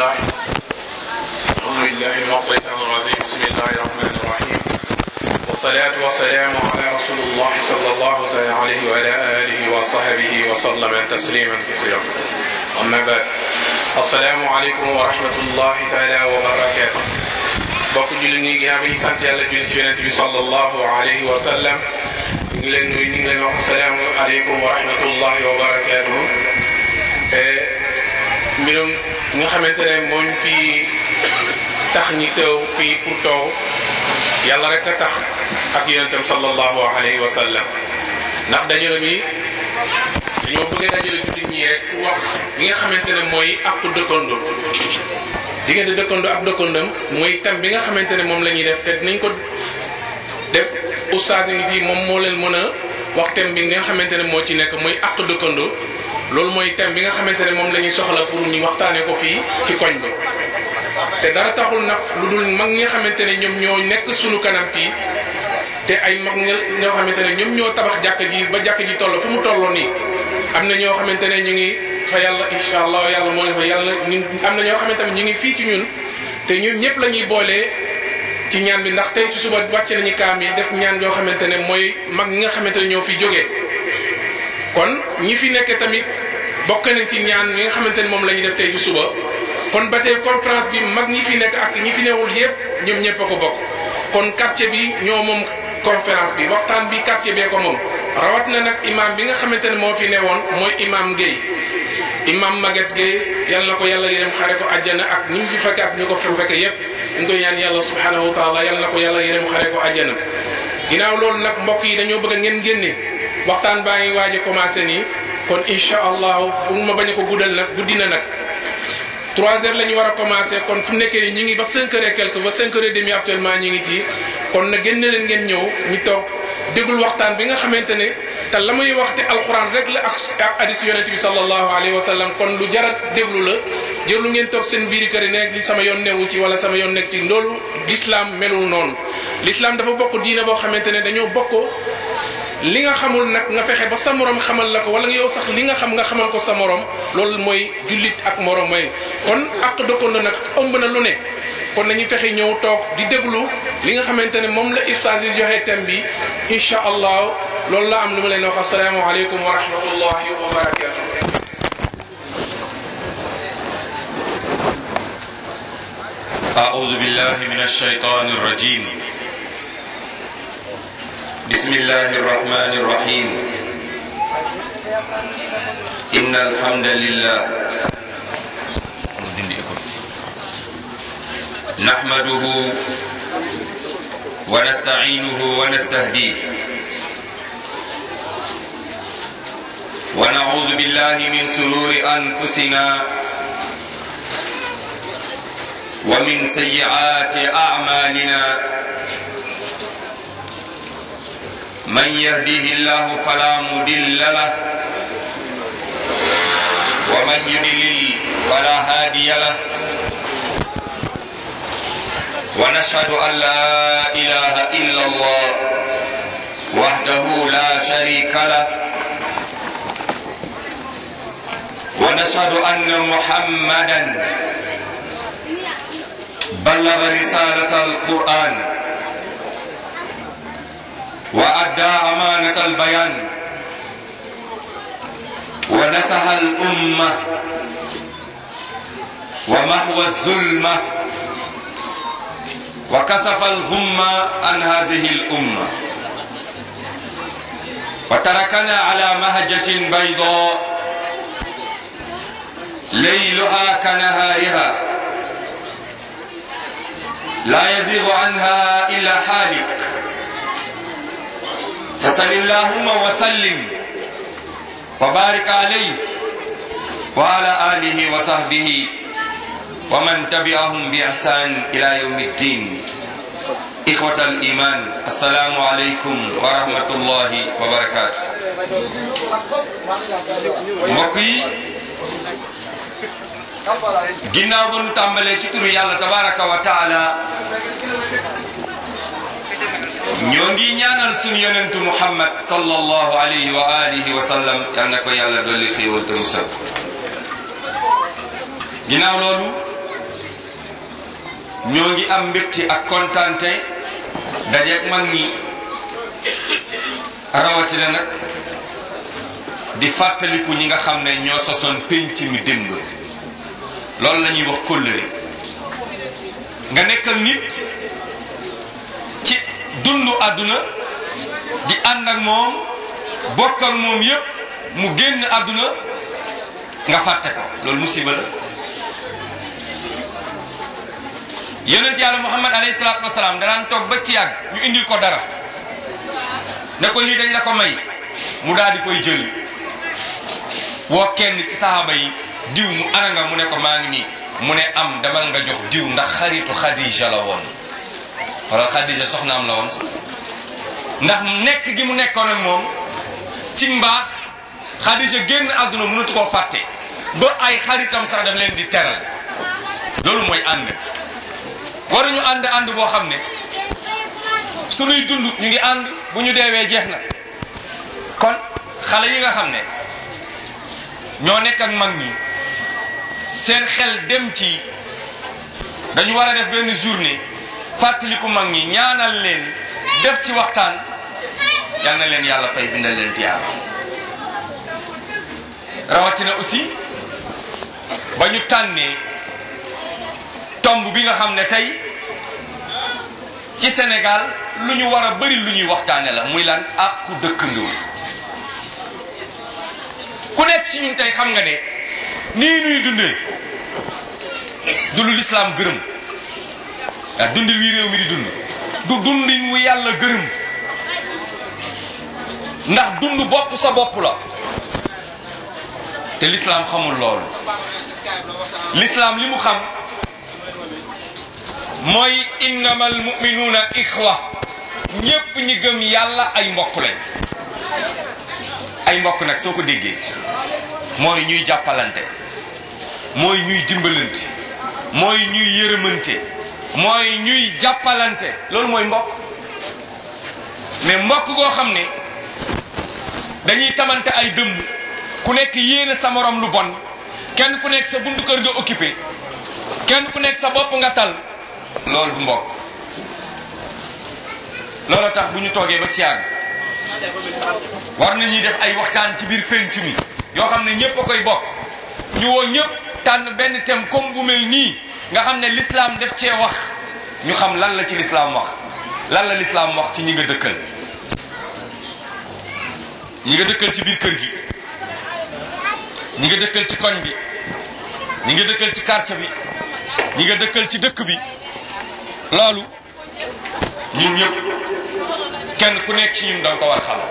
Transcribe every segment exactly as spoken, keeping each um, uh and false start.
الله أعوذ بالله من الشيطان الرجيم بسم الله الرحمن الرحيم والصلاة والسلام على رسول الله صلى الله تعالى عليه وعلى آله وصحبه وسلم تسليما كثيرا أما بعد السلام عليكم ورحمة الله تعالى وبركاته bokk julli ñi ginnaaw bi ñu sant yàlla julli ci yonent bi sallallahu alayhi wa sallam ñu ngi leen nuyu ñu ngi leen wax assalaamu aleykum wa rahmatullahi wa barakatuhu mbirum nga xamante ne mooñ fi tax ñi teew fii pour toog yàlla rek a tax ak yonentam sallallahu alayhi wa sallam ndax dajale bi dañoo bëgg a dajale julli ñi rek wax li nga xamante ne mooy àqu dëkkandoo diggante dëkkandoo ak dëkkandoom mooy thème bi nga xamante ne moom la ñuy def te dinañ ko def ustaas yi fii moom moo leen mën a wax thème bi nga xamante ne moo ci nekk mooy àq dëkkandoo loolu mooy thème bi nga xamante ne moom la ñuy soxla pour ñu waxtaanee ko fii ci koñ bi te dara taxul nag lu dul mag ñi nga xamante ne ñoom ñoo nekk sunu kanam fii te ay mag ñoo xamante ne ñoom ñoo tabax jàkk ji ba jàkk ji toll fu mu tolloo nii am na ñoo xamante ne ñu ngi fa yàlla insha allah yàlla moo ngi fa yàlla ñun am na ñoo xamante ne ñu ngi fii ci ñun te ñun ñëpp la ñuy boolee ci ñaan bi ndax tey ci suba wàcce nañu kaam yi def ñaan yoo xamante ne mooy mag ñi nga xamante ne ñoo fi jógee kon ñi fi nekk tamit bokk nañ ci ñaan ñi nga xamante ne moom la ñuy def tey ci suba kon ba tey conférence bi mag ñi fi nekk ak ñi fi newul yëpp ñoom ñëpp a ko bokk kon quartier bi ñoo moom conférence bi waxtaan bi quartier bee ko moom rawat na nag imam bi nga xamante ne moo fi newoon mooy imam Guèye imam Maguette Guèye yàlla na ko yàlla yërëm xare ko àjjana ak ñi mu fi fekk ak ñu ko fi fekk yépp ñu koy ñaan yàlla subhanahu wa taala yàlla na ko yàlla yërëm xare ko àjjana ginnaaw loolu nag mbokk yi dañoo bëgg ngeen génne waxtaan baa ngi waaj a commencé nii kon insha allahu bu ma bañ a ko guddal nag guddi na nag trois heures la ñu war a commencé kon fu mu nekkee nii ñu ngi ba cinq heures et quelque ba cinq heures et demi actuellement ñu ngi ci kon na génne leen ngeen ñëw ñu toog déglu waxtaan bi nga xamante ne te la muy wax te alxuraan rek la ak ak hadis yonent bi sallallahu alayhi wa sallam kon lu jarat déglu la jërlu ngeen toog seen biiri kër yi nekk li sama yoon newu ci wala sama yoon nekk ci loolu l'islam melul noonu l'islam dafa bokk diine boo xamante ne dañoo bokk li nga xamul nag nga fexe ba sa morom xamal la ko wala nga yow sax li nga xam nga xamal ko sa morom loolu mooy jullit ak morom mooy kon ak dëkkandoo nag ëmb na lu ne kon nañu fexe ñëw toog di déglu li nga xamante ne moom la ustaas yi joxe thème bi insha allah loolu la am lu ma leen wax assalaamu aleykum wa rahmatullahi wa barakatuh أعوذ بالله من الشيطان الرجيم بسم الله الرحمن الرحيم إن الحمد لله نحمده ونستعينه ونستهديه ونعوذ بالله من شرور أنفسنا ومن سيئات أعمالنا من يهده الله فلا مضل له ومن يضلل فلا هادي له ونشهد أن لا إله إلا الله وحده لا شريك له ونشهد أن محمدا بلغ رسالة القرآن وأدى أمانة البيان ونصح الأمة ومحو الظلمة وكشف الغمة عن هذه الأمة وتركنا على مهجة بيضاء ليلها كنهارها لا يزيغ عنها إلا حالك فصل اللهم وسلم وبارك عليه وعلى آله وصحبه ومن تبعهم بإحسان إلى يوم الدين إخوة الإيمان السلام عليكم ورحمة الله وبركاته mbokk yi ginnaaw ba nu tàmbalee ci turu yàlla tabaraka wa taala ñoo ngi ñaanal sunu yonentu Muhammad sallallahu alayhi wa alihi wa sallam yal na ko yàlla dolli xéewal te musal ginnaaw loolu ñoo ngi am mbégte ak kontaante dajeeg mag ñi rawatina nag di fàttaliku ñi nga xam ne ñoo sosoon pénc mi démb loolu la ñuy wax kóllëre nga nekk ak nit ci dundu àdduna di ànd ak moom bokk ak moom yépp mu génn àdduna nga fàtte ko loolu musiba la. yonent yàlla Muhammad alayhi salaatu wasalaam danaan toog ba ci yàgg ñu indil ko dara ne ko lii dañ la ko may mu daal di koy jël woo kenn ci saxaaba yi diw mu ana nga mu ne ko maa ngi nii mu ne am demal nga jox diw ndax xaritu Khadija la woon wala Khadija soxnaam la woon ndax nekk gi mu nekkoon ak moom ci mbaax Khadija génn àdduna mënatu koo fàtte ba ay xaritam sax daf leen di teral loolu mooy ànd waruñu ànd ànd boo xam ne sunuy dund ñu ngi ànd bu ñu deewee jeex na. kon xale yi nga xam ne ñoo nekk ak mag ñi seen xel dem ci dañu war a def benn journée fàttaliku mag ñi ñaanal leen def ci waxtaan yal na leen yàlla fay bindal leen tiyaaba. rawatina aussi ba ñu tànnee tomb bi nga xam ne tey ci Sénégal lu ñu war a bari lu ñuy waxtaane la muy lan àqu dëkkandoo. ku nekk ci ñun tey xam nga ne nii nuy dundee du lu lislaam gërëm ah dundin wi réew mi di dund du dundin wu yàlla gërëm ndax dund bopp sa bopp la te lislaam xamul loolu. lislaam li mu xam mooy innamal mu'minuuna ixwa ñépp ñi gëm yàlla ay mbokk lañ. ay mbokk nag soo ko déggee mooy ñuy jàppalante mooy ñuy dimbalante mooy ñuy yërëmante mooy ñuy jàppalante loolu mooy mbokk. mais mbokk goo xam ne dañuy tamante ay dëmm ku nekk yéene sa morom lu bon kenn ku nekk sa buntu kër nga occupé kenn ku nekk sa bopp nga tal loolu du mbokk. loolu tax bu ñu toogee ba ci yàgg war nañuy def ay waxtaan ci biir penc mi yoo xam ne ñëpp a koy bokk ñu woo ñëpp tànn benn thème comme bu mel nii nga xam ne l'islam def cee wax ñu xam lan la ci l'islam wax lan la l'islam wax ci ñi nga dëkkal ñi nga dëkkal ci biir kër gi ñi nga dëkkal ci koñ bi ñi nga dëkkal ci quartier bi ñi nga dëkkal ci dëkk bi loolu ñun ñëpp kenn ku nekk ci ñun danga ko war xam.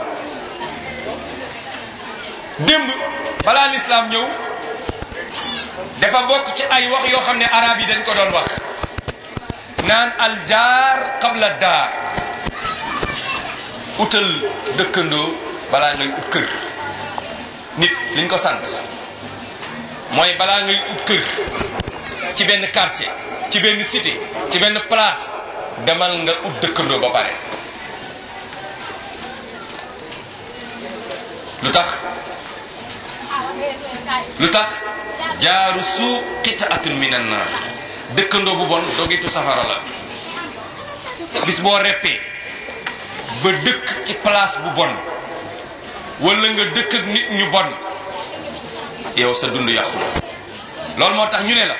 démb balaa lislaam ñëw dafa bokk ci ay wax yoo xam ne arab yi dañ ko doon wax naan aljaar qabla daar utal dëkkandoo balaa ngay ut kër. nit liñ ko sant mooy balaa ngay ut kër ci benn quartier ci benn cité ci benn place demal nga ut dëkkandoo ba pare. lu tax lu tax jaaru suu qita'atun minan naar dëkkandoo bu bon dogitu safara la. bis boo reppee ba dëkk ci place bu bon wala nga dëkk ak nit ñu bon yow sa dund yàqu. loolu moo tax ñu ne la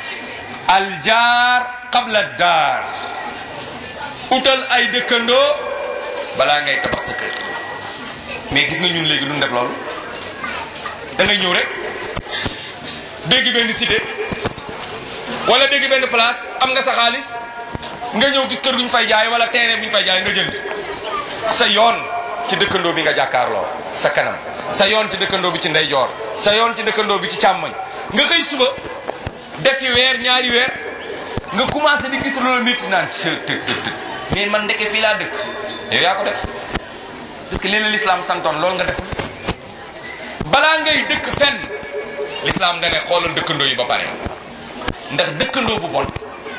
aljaar qabla daar utal ay dëkkandoo balaa ngay tabax sa kër. mais gis nga ñun léegi lu ñu def loolu da ngay ñëw rek dégg benn cité wala dégg benn place am nga sa xaalis nga ñëw gis kër gu ñu fay jaay wala terrain bu ñu fay jaay nga jënd sa yoon ci dëkkandoo bi nga jàkkaarloo sa kanam sa yoon ci dëkkandoo bi ci ndeyjoor sa yoon ci dëkkandoo bi ci càmmoñ nga xëy suba defi weer ñaari weer nga commencé di gis loolu métti naan të të të mais man ndeke fii laa dëkk yow yaa ko def parce que leen l'islam santoon loolu nga def balaa ngay dëkk fenn l'islam da ne xoolal dëkkandoo yi ba pare ndax dëkkandoo bu bon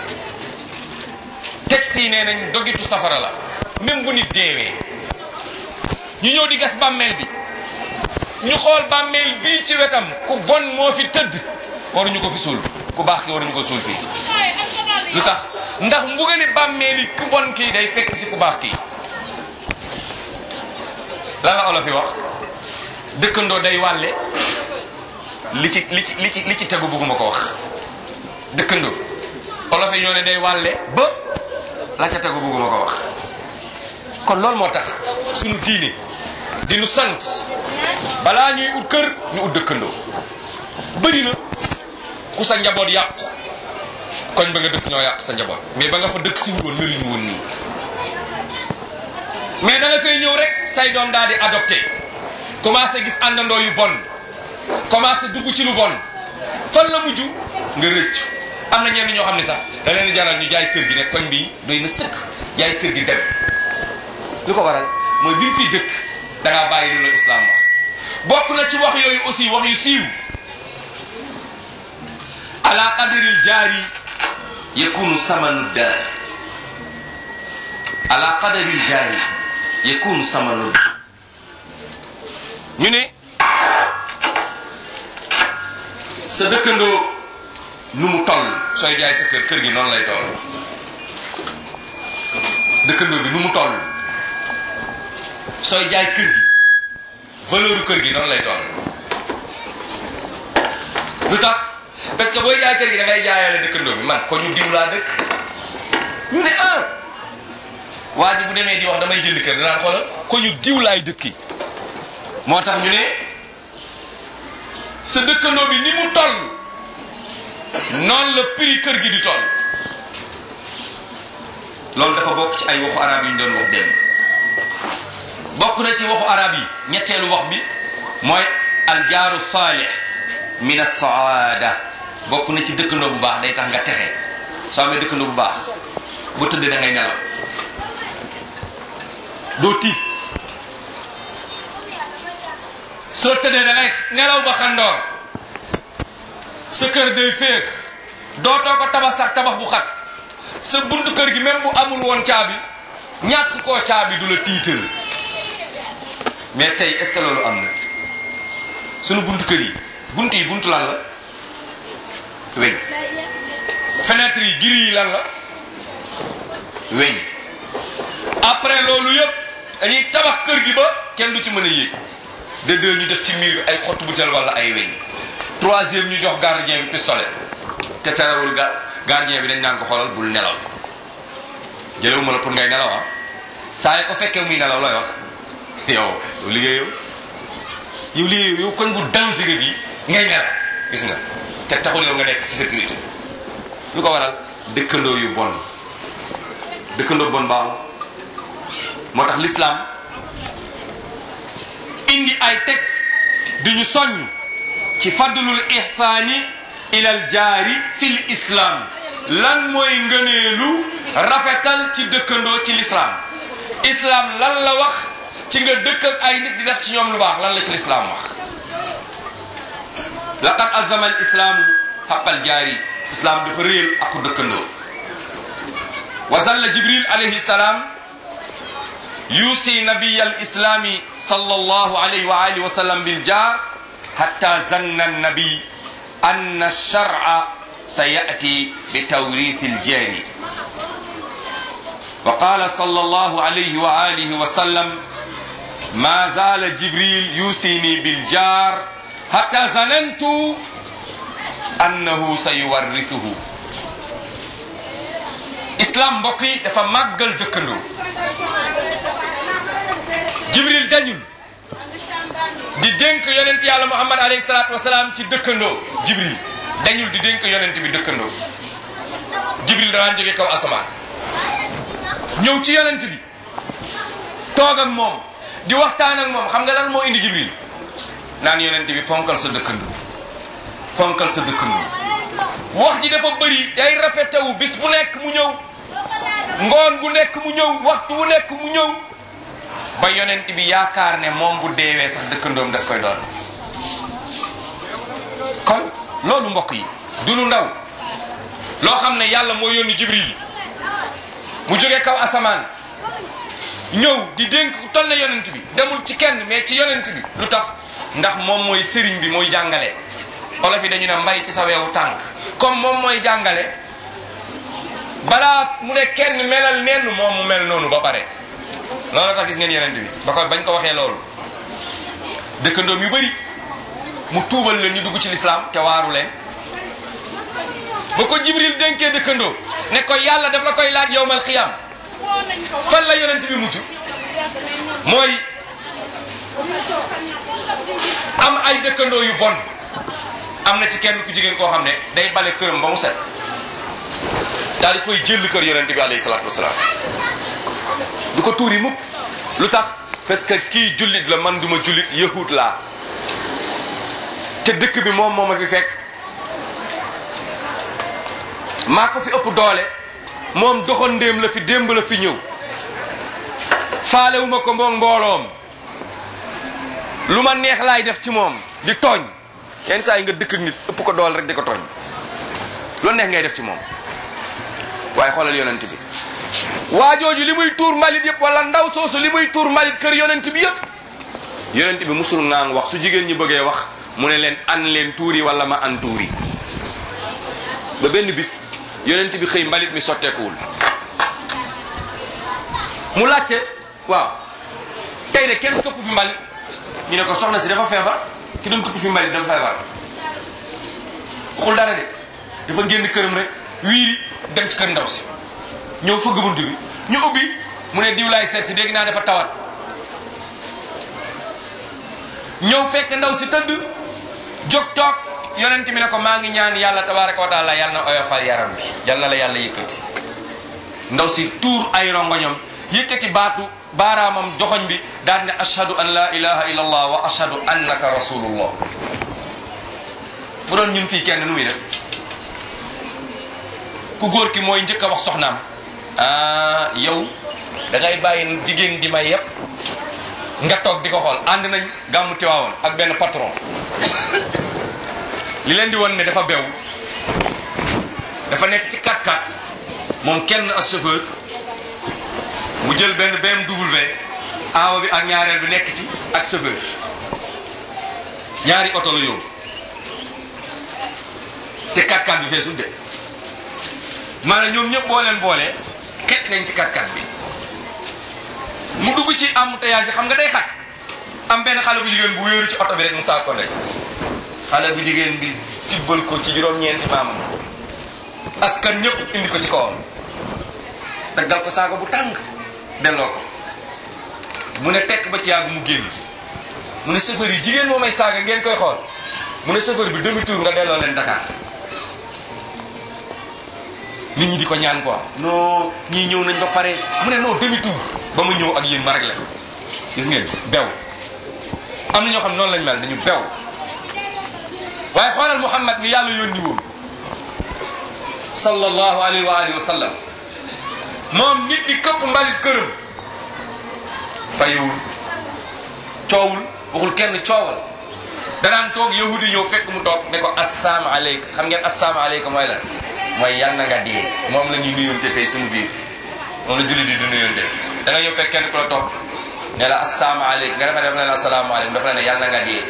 texte yi nee nañ dogitu safara la. même bu nit deewee ñu ñëw di gas bàmmeel bi ñu xool bàmmeel bii ci wetam ku bon moo fi tëdd waruñu ko fi suul ku baax ki waruñu ko suul fii. lu tax ndax mbugali bàmmeeli ku bon kii day fekk si ku baax kii. lan la olof yi wax dëkkandoo day wàlle li ci li ci li ci li ci tegu bëgguma ko wax dëkkandoo olof yi ñoo ne day wàlle ba la ca tegu bëgguma ko wax. kon loolu moo tax sunu diine di nu sant balaa ñuy ut kër ñu ut dëkkandoo. bëri na ku sa njaboot yàqu koñ ba nga dëkk ñoo yàq sa njaboot mais ba nga fa dëkk si woon mënuñu woon nii. mais da nga fay ñëw rek say doom daal di adopté commencé gis àndandoo yu bon commencé dugg ci lu bon fan la mujj nga rëcc. am na ñenn ñoo xam ne sax da leen di jaral ñu jaay kër gi ne koñ bi doy na sëkk jaay kër gi dem. lu ko waral mooy bi mu fiy dëkk da ngaa bàyyi lu la islam wax. bokk na ci wax yooyu aussi wax yu siiw ala qadril jaari yakunu samanu daar ala qadril jaari yakunu samanu ñu ne sa dëkkandoo nu mu toll sooy jaay sa kër kër gi noonu lay toll. dëkkandoo bi nu mu toll sooy jaay kër gi valeur kër gi noonu lay toll. lu tax parce que booy jaay kër gi da ngay jaayale dëkkandoo bi man ko ñu diw laa dëkk ñu ne ah waa ji bu demee di wax damay jënd kër danaan xoolal ko ñu diw laay dëkki. moo tax ñu ne sa dëkkandoo bi ni mu toll noonu la prix kër gi di toll. loolu dafa bokk ci ay waxu arab yi ñu doon wax démb. bokk na ci waxu arab yi ñetteelu wax bi mooy aljaaru saalih min as-saada. bokk na ci dëkkandoo bu baax day tax nga texe. soo amee dëkkandoo bu baax bu tëddee da ngay nelaw doo tiit. soo tëddee da ngay nelaw ba xandoor sa kër day féex dootoo ko tabax sax tabax bu xat. sa buntu kër gi même bu amul woon caabi ñàkk koo caabi du la tiital. mais tey est-ce que loolu am na sunu buntu kër yi buntu yi buntu lan la weñ. fenêtre yi giri yi lan la weñ. après loolu yëpp dañuy tabax kër gi ba kenn du ci mën a yéeg. de deux ñu def ci miir bi ay xottu butéel wala ay weñ. troisième ñu jox gardien bi pistolet te terewul ga gardien bi dañ naan ko xoolal bul nelaw. jëlewuma la pour ngay nelaw ah saa yi ko fekkee muy nelaw looy wax yow yow liggéeyoo yow liggéeyoo yow koñ bu dangereux bi ngay nelaw gis nga te taxul yow nga nekk ci sécurité. lu ko waral dëkkandoo yu bon. dëkkandoo bon baaxul. moo tax l'islam indi ay texte di ñu soññ ci fadlul ihsaani ilal jaari fil islam. lan mooy ngëneelu rafetal ci dëkkandoo ci l'islam. islam lan la wax ci nga dëkk ak ay nit di def ci ñoom lu baax lan la ci l'islam wax. laqad azama al islaamu xaqal jaari. islam dafa réer ak dëkkandoo. wa zalla jibril alayhi salaam yuusi nabiy al islami sallallahu alayhi wa alihi wa sallam bil jaar hatta zanna nabi anna shar'a sayati bi tawrith al jaari. wa qala sallallahu alayhi wa alihi wa sallam ma zala jibril yusini bil jaar hatta zanantu annahu sayuwarrithuhu. islam mbokk yi dafa màggal dëkkandoo. jibril dañul di dénk yonent yàlla muhammad alayhi salaatu wasalaam ci dëkkandoo. jibril dañul di dénk yonent bi dëkkandoo. jibril danaan jóge kaw asamaan ñëw ci yonent bi toog ak moom di waxtaan ak moom. xam nga lan moo indi jibril naan yonent bi fonkal sa dëkkandoo fonkal sa dëkkandoo. wax ji dafa bëri day répété wu bis bu nekk mu ñëw ngoon bu nekk mu ñëw waxtu bu nekk mu ñëw ba yonent bi yaakaar ne moom bu deewee sax dëkkandoom daf koy doon. kon loolu mbokk yi du lu ndaw loo xam ne yàlla moo yónni jibril mu jóge kaw asamaan ñëw di dénk toll na yonent bi demul ci kenn mais ci yonent bi. lu tax ndax moom mooy sëriñ bi mooy jàngale. olof yi dañu ne mbay ci sa weewu tànk. comme moom mooy jàngale balaa mu ne kenn melal nenn moom mu mel noonu ba pare. loolu tax gis ngeen yeneen bi ba ko bañ ko waxee loolu dëkkandoom yu bëri mu tuubal leen ñu dugg ci lislaam te waaru leen. ba ko Jibril dénkee dëkkandoo ne ko yàlla daf la koy laaj yawmal xiyaam fan la yonent bi mucc mooy am ay dëkkandoo yu bon. am na ci kenn ku jigéen koo xam ne day bale këram ba mu set daal di koy jël kër yonent bi alayhi salaatu wasalaam du ko tuuri mukk lu tax parce que kii jullit la man duma jullit yahud laa te dëkk bi moom moo ma fi fekk maa ko fi ëpp doole moom doxandéem la fi démb la fi ñëw faalewuma ko moom mbooloom lu ma neex laay def ci moom di tooñ yenn saa yi nga dëkk ak nit ëpp ko doole rek di ko tooñ loolu neex ngay def ci moom waaye xoolal yonent bi waa jooju li muy tuur mbalit yëpp wala ndaw soosu li muy tuur mbalit kër yonent bi yëpp yonent bi musul ngaan wax su jigéen ñi bëggee wax mu ne leen an leen tuuri wala ma an tuuri ba benn bis yonent bi xëy mbalit mi sotteekuwul mu laajte waaw tey de kenn këpp fi mbalit ñu ne ko soxna si dafa feebar ki doon këpp fi mbalit dafa feebar waxul dara de dafa génn këram rek wiiri dem ci kër ndaw si ñëw fëgg bunt bi ñu ubbi mu ne diw laay seet si dégg naa dafa tawat ñëw fekk ndaw si tëdd jóg toog yonent mi ne ko maa ngi ñaan yàlla tabaraka wa taala yàlla na oyofal yaram bi yàlla na la yàlla yëkkati ndaw si tuur ay rongoñam yëkkati baatu baaraamam joxoñ bi daal ne ashhadu an la ilaha illa allah wa ashhadu annaka rasulullah bu doon ñun fii kenn nu muy def ku góor ki mooy njëkk a wax soxnaam ah yow da ngay bàyyi jigéen di may yépp nga toog di ko xool ànd nañ gàmmu Tiwaawoon ak benn patron li leen di won ne dafa bew dafa nekk ci quatre quatre moom kenn ak chauffeur mu jël benn B M W aawa bi ak ñaareel bi nekk ci ak chauffeur ñaari oto la yóbbu te quatre quatre bi feesul de maanaam ñoom ñëpp boo leen boole xet nañ ci quatre quatre bi mu dugg ci embouteillage yi xam nga day xat am benn xale bu jigéen bu wéeru ci oto bi rek mu saal ko ndey xale bu jigéen bi tibbal ko ci juróom-ñeenti maamam askan ñëpp indi ko ci kawam daggal ko saaga bu tàng delloo ko mu ne tekk ba ci yàgg mu génn mu ne chauffeur yi jigéen moo may saaga ngeen koy xool mu ne chauffeur bi demi tour nga delloo leen Dakar nit ñi di ko ñaan quoi non ñii ñëw nañ ba pare mu ne non demi tour ba mu ñëw ak yéen ma rek la gis ngeen bew am na ñoo xam noonu lañ mel dañu bew waaye xoolal Muhammad ni yàlla yónni woon sallallahu alayhi wa alihi wa sallam moom nit di këpp mbalit këram fayewul coowul waxul kenn coowal danaan toog yahudi ñëw fekk mu toog ne ko assalaamu aleykum xam ngeen assalaamu aleykum mooy lan mooy yal na nga dee moom la ñuy nuyonte tey suñu biir moom la jullit di du nuyonte da nga ñëw fekk kenn ku la toog ne la assalaamu aleykum nga defa def na la assalaamu aleykum dafa la ne yal na nga dee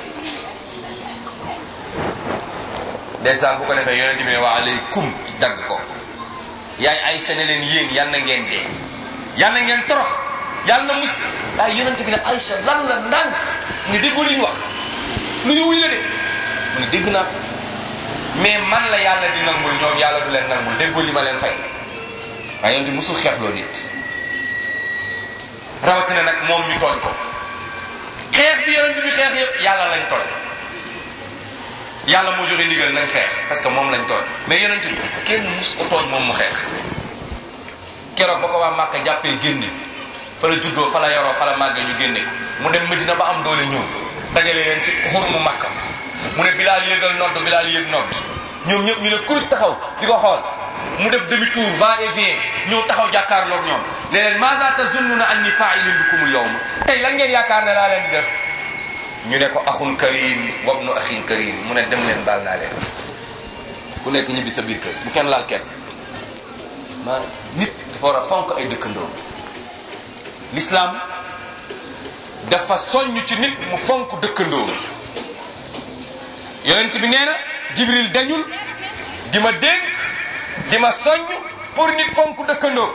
ndeysaan bu ko defee yonent bi ne wa aleykum dagg ko yaay Aysa ne leen yéen yal na ngeen dee yal na ngeen torox yal na mus waaye yonent bi ne Aysa lan la ndànk ni déggoo li ñu wax lu ñu wuy la de mu ne dégg naa mais man la yàlla di nangul ñoom yàlla du leen nangul déggoo li ma leen fay waaye yonent bi musul xeexloo nit rawatina nag moom ñu tooñ ko xeex bi yonent bi xeex yëpp yàlla lañ tooñ yàlla moo joxe ndigal nañ xeex parce que moom lañ tooñ mais yonent bi kenn mus ko tooñ moom mu xeex keroog ba ko waa Màkka jàppee génne fa la juddoo fa la yoroo fa la màggee ñu génne mu dem Medina ba am doole ñëw dajale leen ci xurumu Màkka mu ne Bilaal yéegal nodd Bilaal yéeg nodd ñoom ñëpp ñu ne kuruj taxaw di ko xool mu def demi tour va et vient ñëw taxaw jàkkaarloog ñoom ne leen maza tazunnuna anni fa'ilun bikumul yawma tey lan ngeen yaakaar ne laa leen di def ñu ne ko axun karim wabnu axin karim mu ne dem leen baal naa leen ku nekk ñibbi sa biir kër bu kenn laal kenn ma nit dafa war a fonk ay dëkkandoo l'islam dafa soññ ci nit mu fonk dëkkandoo yonent bi nee na Jibril dañul di ma dénk di ma soññ pour nit fonk dëkkandoo.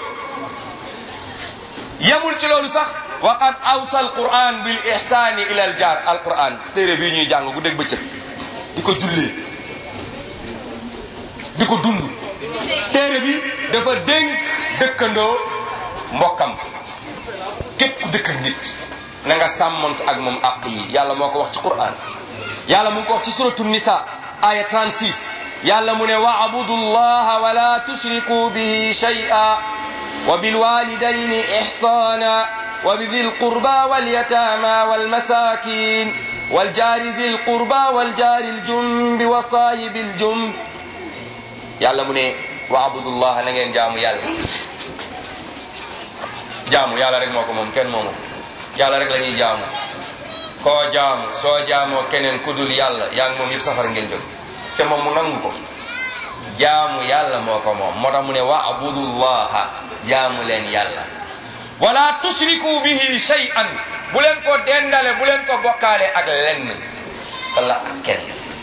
yemul ci loolu sax wa qad awsa alquran bil ihsani ila al jaar. alquran téere bii ñuy jàng gu dégg bëccëg di ko jullee di ko dund téere bi dafa dénk dëkkandoo mbokkam. képp ku dëkk ak nit na nga sàmmante ak moom àq yi. yàlla moo ko wax ci quran. yàlla mu ngi ko wax ci suratu nisa aya trente-six. yàlla mu ne wa'budu llaha wa la tushriku bihi shay'a wa bil walidayni ihsana wa bi dhil qurba wal yatama wal masakin wal jari dhil qurba wal jari al junbi wa sahibil junb. yàlla mu ne wa'budu llaha na ngeen jaamu yàlla. jaamu yàlla rek moo ko moom kenn moomu. yàlla rek la ñuy jaamu. koo jaamu soo jaamoo keneen ku dul yàlla yaa ngi moom yëpp safara ngeen jóg te moom mu nangu ko. jaamu yàlla moo ko moom moo tax mu ne wa'budullaha jaamu leen yàlla. wala tushriku bihi shay'an bu leen ko dendale bu leen ko bokkaale ak lenn wala ak kenn.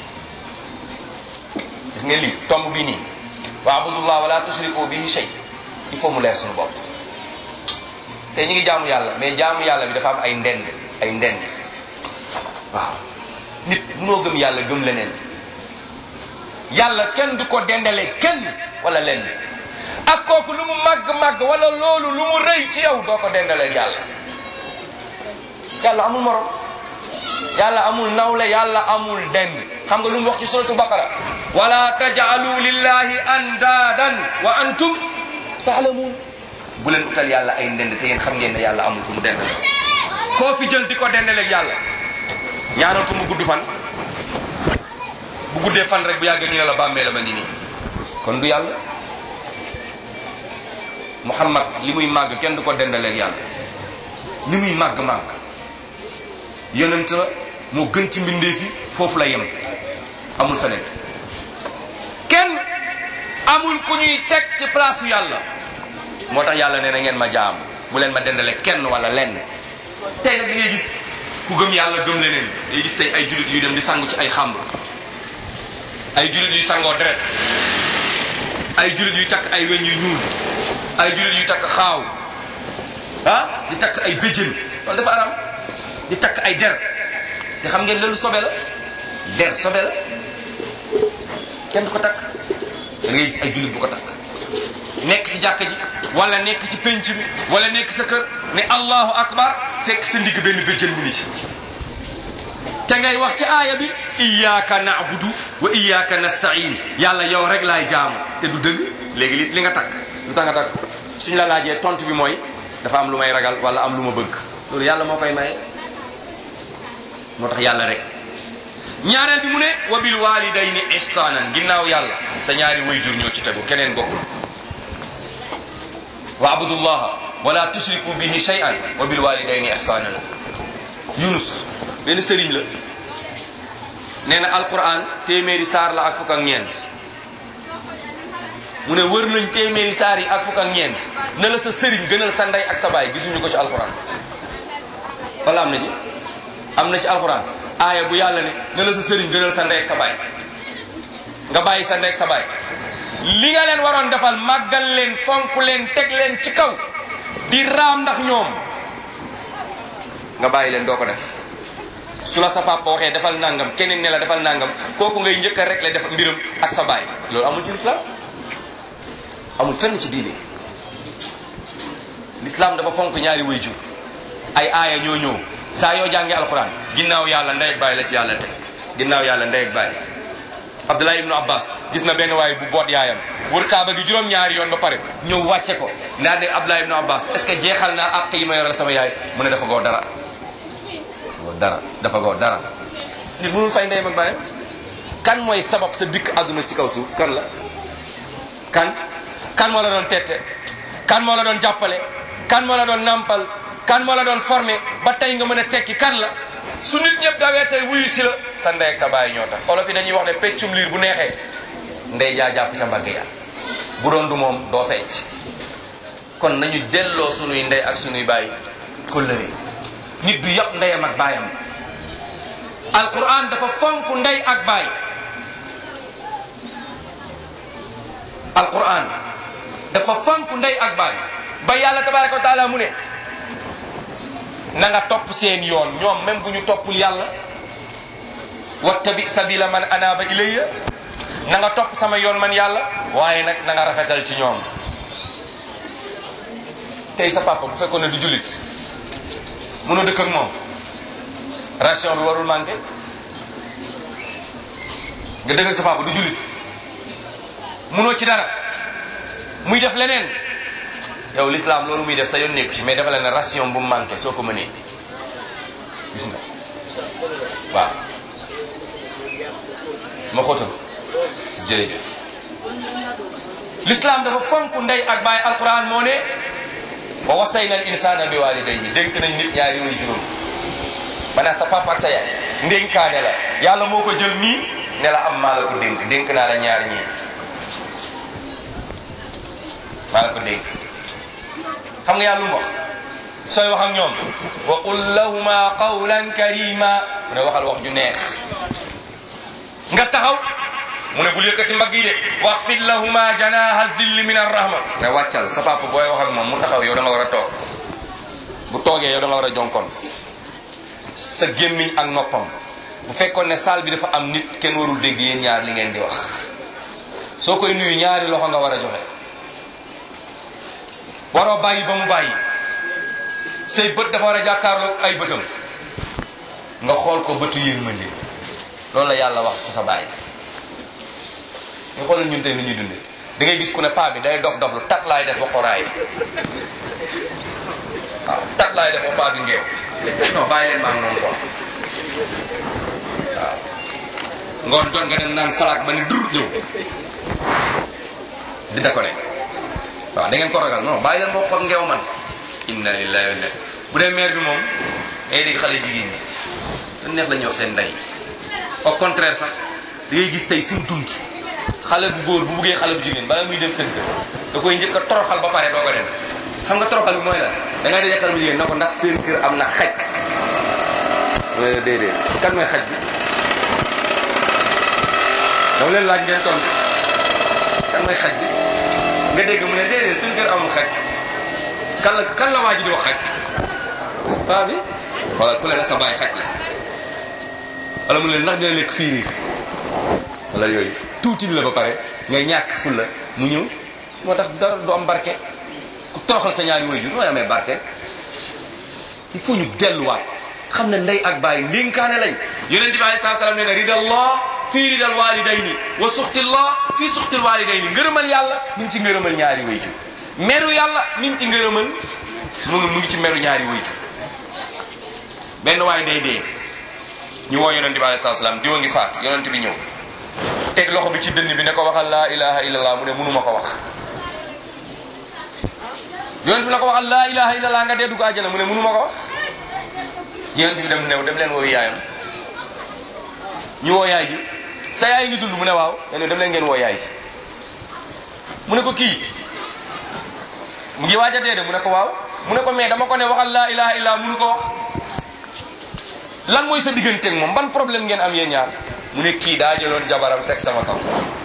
gis ngeen lii tomb bi nii wa'budullaha wala tushriku bihi shay il faut mu leer suñu bopp. te ñu ngi jaamu yàlla mais jaamu yàlla bi dafa am ay ndend ay ndend. waaw nit munoo gëm yàlla gëm leneen. yàlla kenn du ko dendale kenn wala lenn. ak kooku lu mu màgg-màgg wala loolu lu mu rëy ci yow doo ko dendale yàlla. yàlla amul morom. yàlla amul nawle yàlla amul dend. xam nga lu mu wax ci suratu baqara wala taj'alu lillahi andaadan wa antum ta'lamun. bu leen utal yàlla ay ndend te yéen xam ngeen ne yàlla amul ku mu dendale. koo fi jël di ko dendale yàlla ñaanal ko mu gudd fan. bu guddee fan rek bu yàgg ñu ne la bàmmee ma ngi nii. kon du yàlla. Muhammad li muy màgg kenn du ko dendaleeg yàlla. li muy màgg-màgg yonent la moo gën ci mbindeef yi foofu la yem amul feneen. kenn amul ku ñuy teg ci place yu yàlla. moo tax yàlla nee na ngeen ma jaam bu leen ma dendale kenn wala lenn. tey nag da ngay gis ku gëm yàlla gëm leneen. day gis tey ay jullit yuy dem di sangu ci ay xàmb. ay jullit yuy sangoo deret. ay jullit yuy takk ay weñ yu ñuul. ay jullit yuy takk xaaw. ah di takk ay béjjën loolu dafa aram. di takk ay der te xam ngeen loolu sobe la. der sobe la kenn du ko takk. da ngay gis ay jullit bu ko takk. nekk ci jàkka ji wala nekk ci penc bi wala nekk sa kër ne allahu akbar fekk sa ndigg benn béjjën mu ni ci. te ngay wax ci aaya bi iyyaka na'budu wa iyyaka nasta'in. yàlla yow rek laay jaamu te du dëgg. léegi li li nga takk lu tax nga takk suñ la laajee tontu bi mooy dafa am lu may ragal wala am lu ma bëgg. loolu yàlla moo koy maye. moo tax yàlla rek. ñaareel bi mu ne wa bil walidayni ihsanan. ginnaaw yàlla sa ñaari wayjur ñoo ci tegu keneen bokkul. wa'budullaha wala tushriku bihi shay'an wa bil walidayni ihsanan. Yunus benn sëriñ la nee na alquran téeméeri saar la ak fukk ak ñeent. mu ne wër nañ téeméeri saar yi ak fukk ak ñeent ne la sa sëriñ gënal sa ndey ak sa baay gisuñu ko ci alquran. wala am na ci am na ci alquran aaya bu yàlla ne ne la sa sëriñ gënal sa ndey ak sa baay nga bàyyi sa ndey ak sa baay. li nga leen waroon defal màggal leen fonk leen teg leen ci kaw di raam ndax ñoom nga bàyyi leen doo ko def. su la sa papa waxee defal nangam keneen ne la defal nangam kooku ngay njëkk rek la def mbiram ak sa baay. loolu amul ci lislaam amul fenn ci diine. lislaam dafa fonk ñaari waajur. ay aaya ñoo ñëw saa yoo jàngee alxuraan ginnaaw yàlla ndey ak baay la ci yàlla teg. ginnaaw yàlla ndey ak baay. Abdullah ibnu Abbas gis na benn waay bu boot yaayam wër kaaba gi juróom-ñaari yoon ba pare ñëw wàcce ko naa ne Abdullah ibnu Abbas est ce que jeexal naa àq yi ma yoral sama yaay mu ne dafa goo dara. dara dafa goo dara. nit mënul fay ndeyam ak baayam. kan mooy sabab sa dikk àdduna ci kaw suuf kan la. kan kan moo la doon tette kan moo la doon jàppale kan moo la doon nampal kan moo la doon formé ba tey nga mën a tekki kan la. su nit ñëpp dawee tey wuyu si la sa ndey ak sa baay ñoo tax. olof yi dañuy wax ne peccum liir bu neexee ndey jaa jàpp ca mbagg ya bu doon du moom doo fecc. kon nañu delloo sunuy ndey ak sunuy baay kóllëre. nit du yàpp ndeyam ak baayam. alquran dafa fonk ndey ak baay. alquran dafa fonk ndey ak baay ba yàlla tabaraka wa taala mu ne na nga topp seen yoon ñoom même bu ñu toppul yàlla wattabi sabila man anaba ilayya na nga topp sama yoon man yàlla waaye nag na nga rafetal ci ñoom. tey sa papa bu fekkoon ne du jullit mënoo dëkk ak moom ration bi warul manqué nga dëgg ak sa papa du jullit mënoo ci dara muy def leneen yow l'islam loolu muy def sa yoon nekku ci mais dafa la ne ration bu mu manqué soo ko mënee gis nga waaw ma xóotal jërëjëf l'islam dafa fonk ndey ak baay alquran moo ne wa wasayna al insana bi walidayhi dénk nañ nit ñaari muy juróom maanaam sa papa ak sa yaay ndénkaane la yàlla moo ko jël nii ne la am maa la ko dénk dénk naa la ñaar ñii maa la ko dénk xam nga yàlla lu mu wax sooy wax ak ñoom wa qul lahuma qawlan karima mu ne waxal wax ju neex nga taxaw mu ne bul yëkkati mbagg yi de waxfid lahuma janaha zilli min arrahma ne wàccal sa papa booy wax ak moom mu taxaw yow da nga war a toog bu toogee yow da nga war a jonkon sa gémmiñ ak noppam bu fekkoon ne salle bi dafa am nit kenn warul dégg yéen ñaar li ngeen di wax soo koy nuyu ñaari loxo nga war a joxe waroo bàyyi ba mu bàyyi say bët dafa war a jàkkaarloo ay bëtam nga xool ko bëtu yërmande loolu la yàlla wax ci sa baay ñu xoolal ñun tey ni ñuy dundee da ngay gis ku ne paa bi day dof dof lu tat laay def ba ko raay waaw tat laay def ba paa bi ngeew non bàyyi leen maa ngi noonu quoi waaw ngoon jot nga dem naan salaat ba ni dur ñëw di da ko ne waaw da ngeen ko ragal non bàyyi leen moo xool ngeew man inna lillahi wa inna bu dee maire bi moom ngay dégg xale jigéen ñi lu neex la ñuy wax seen ndey au contraire sax da ngay gis tey suñu dund xale bu góor bu buggee xale bu jigéen bala muy dem seen kër da koy njëkk a toroxal ba pare doo ko dem xam nga toroxal bi mooy lan da ngay dajee xale bu jigéen na ko ndax seen kër am na xaj déedéet kan mooy xaj bi dama leen laaj ngeen tontu kan mooy xaj bi nga dégg mu ne déedéet suñu kër amul xaj kan la kan la waa ji di wax xaj paa bi xoolal ku leen sa baay xaj la wala mu leen ndax dina lekk fiiriir wala yooyu tuuti la ba pare ngay ñàkk fulla mu ñëw moo tax dara du am barke ku toroxal sa ñaari waajur nooy amee barke il faut ñu delluwaat xam ne ndey ak baay ndénkaane lañ yonent bi alayhi salaam nee na ridallah fii ridal walidayni wa suxtillah fii suxtil walidayni ngërëmal yàlla mi ngi ci ngërëmal ñaari waajur meru yàlla mi ngi ci ngërëmal mu ngi mu ngi ci meru ñaari waajur benn waay day dee ñu woo yonent bi alayhi salaam diwa ngi faat yonent bi ñëw teg loxo bi ci dënn bi ne ko waxal laa ilaha illallah mu ne mënuma ko wax yonent bi ne ko waxal laa ilaha illallah nga dee dugg àjjana mu ne mënuma ko wax yonent bi dem new dem leen woo yaayam ñu woo yaay ji sa yaay ngi dund mu ne waaw len dem leen ngeen woo yaay ji mu ne ko kii mu ngi waaj a dee de mu ne ko waaw mu ne ko mais dama ko ne waxal laa ilaha illallah mënu ko wax lan mooy sa digganteeg moom ban problème ngeen am yéen ñaar mu ne kii daa jëloon jabaram teg sama kaw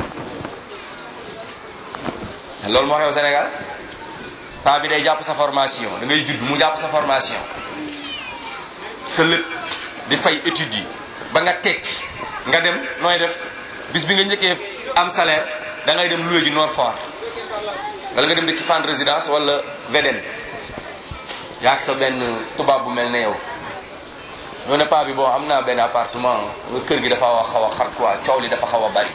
loolu moo xew Sénégal paa bi day jàpp sa formation da ngay judd mu jàpp sa formation sa lépp di fay études yi ba nga tekki nga dem nooy def bis bi nga njëkkee am salaire da ngay dem loué ji Nord Foire wala nga dem dëkki Fann résidence wala Védène yaa sa benn tubaab bu mel ne yow ñoo ne paa bi bon am naa benn appartement kër gi dafa xaw a xar quoi coow li dafa xaw a bari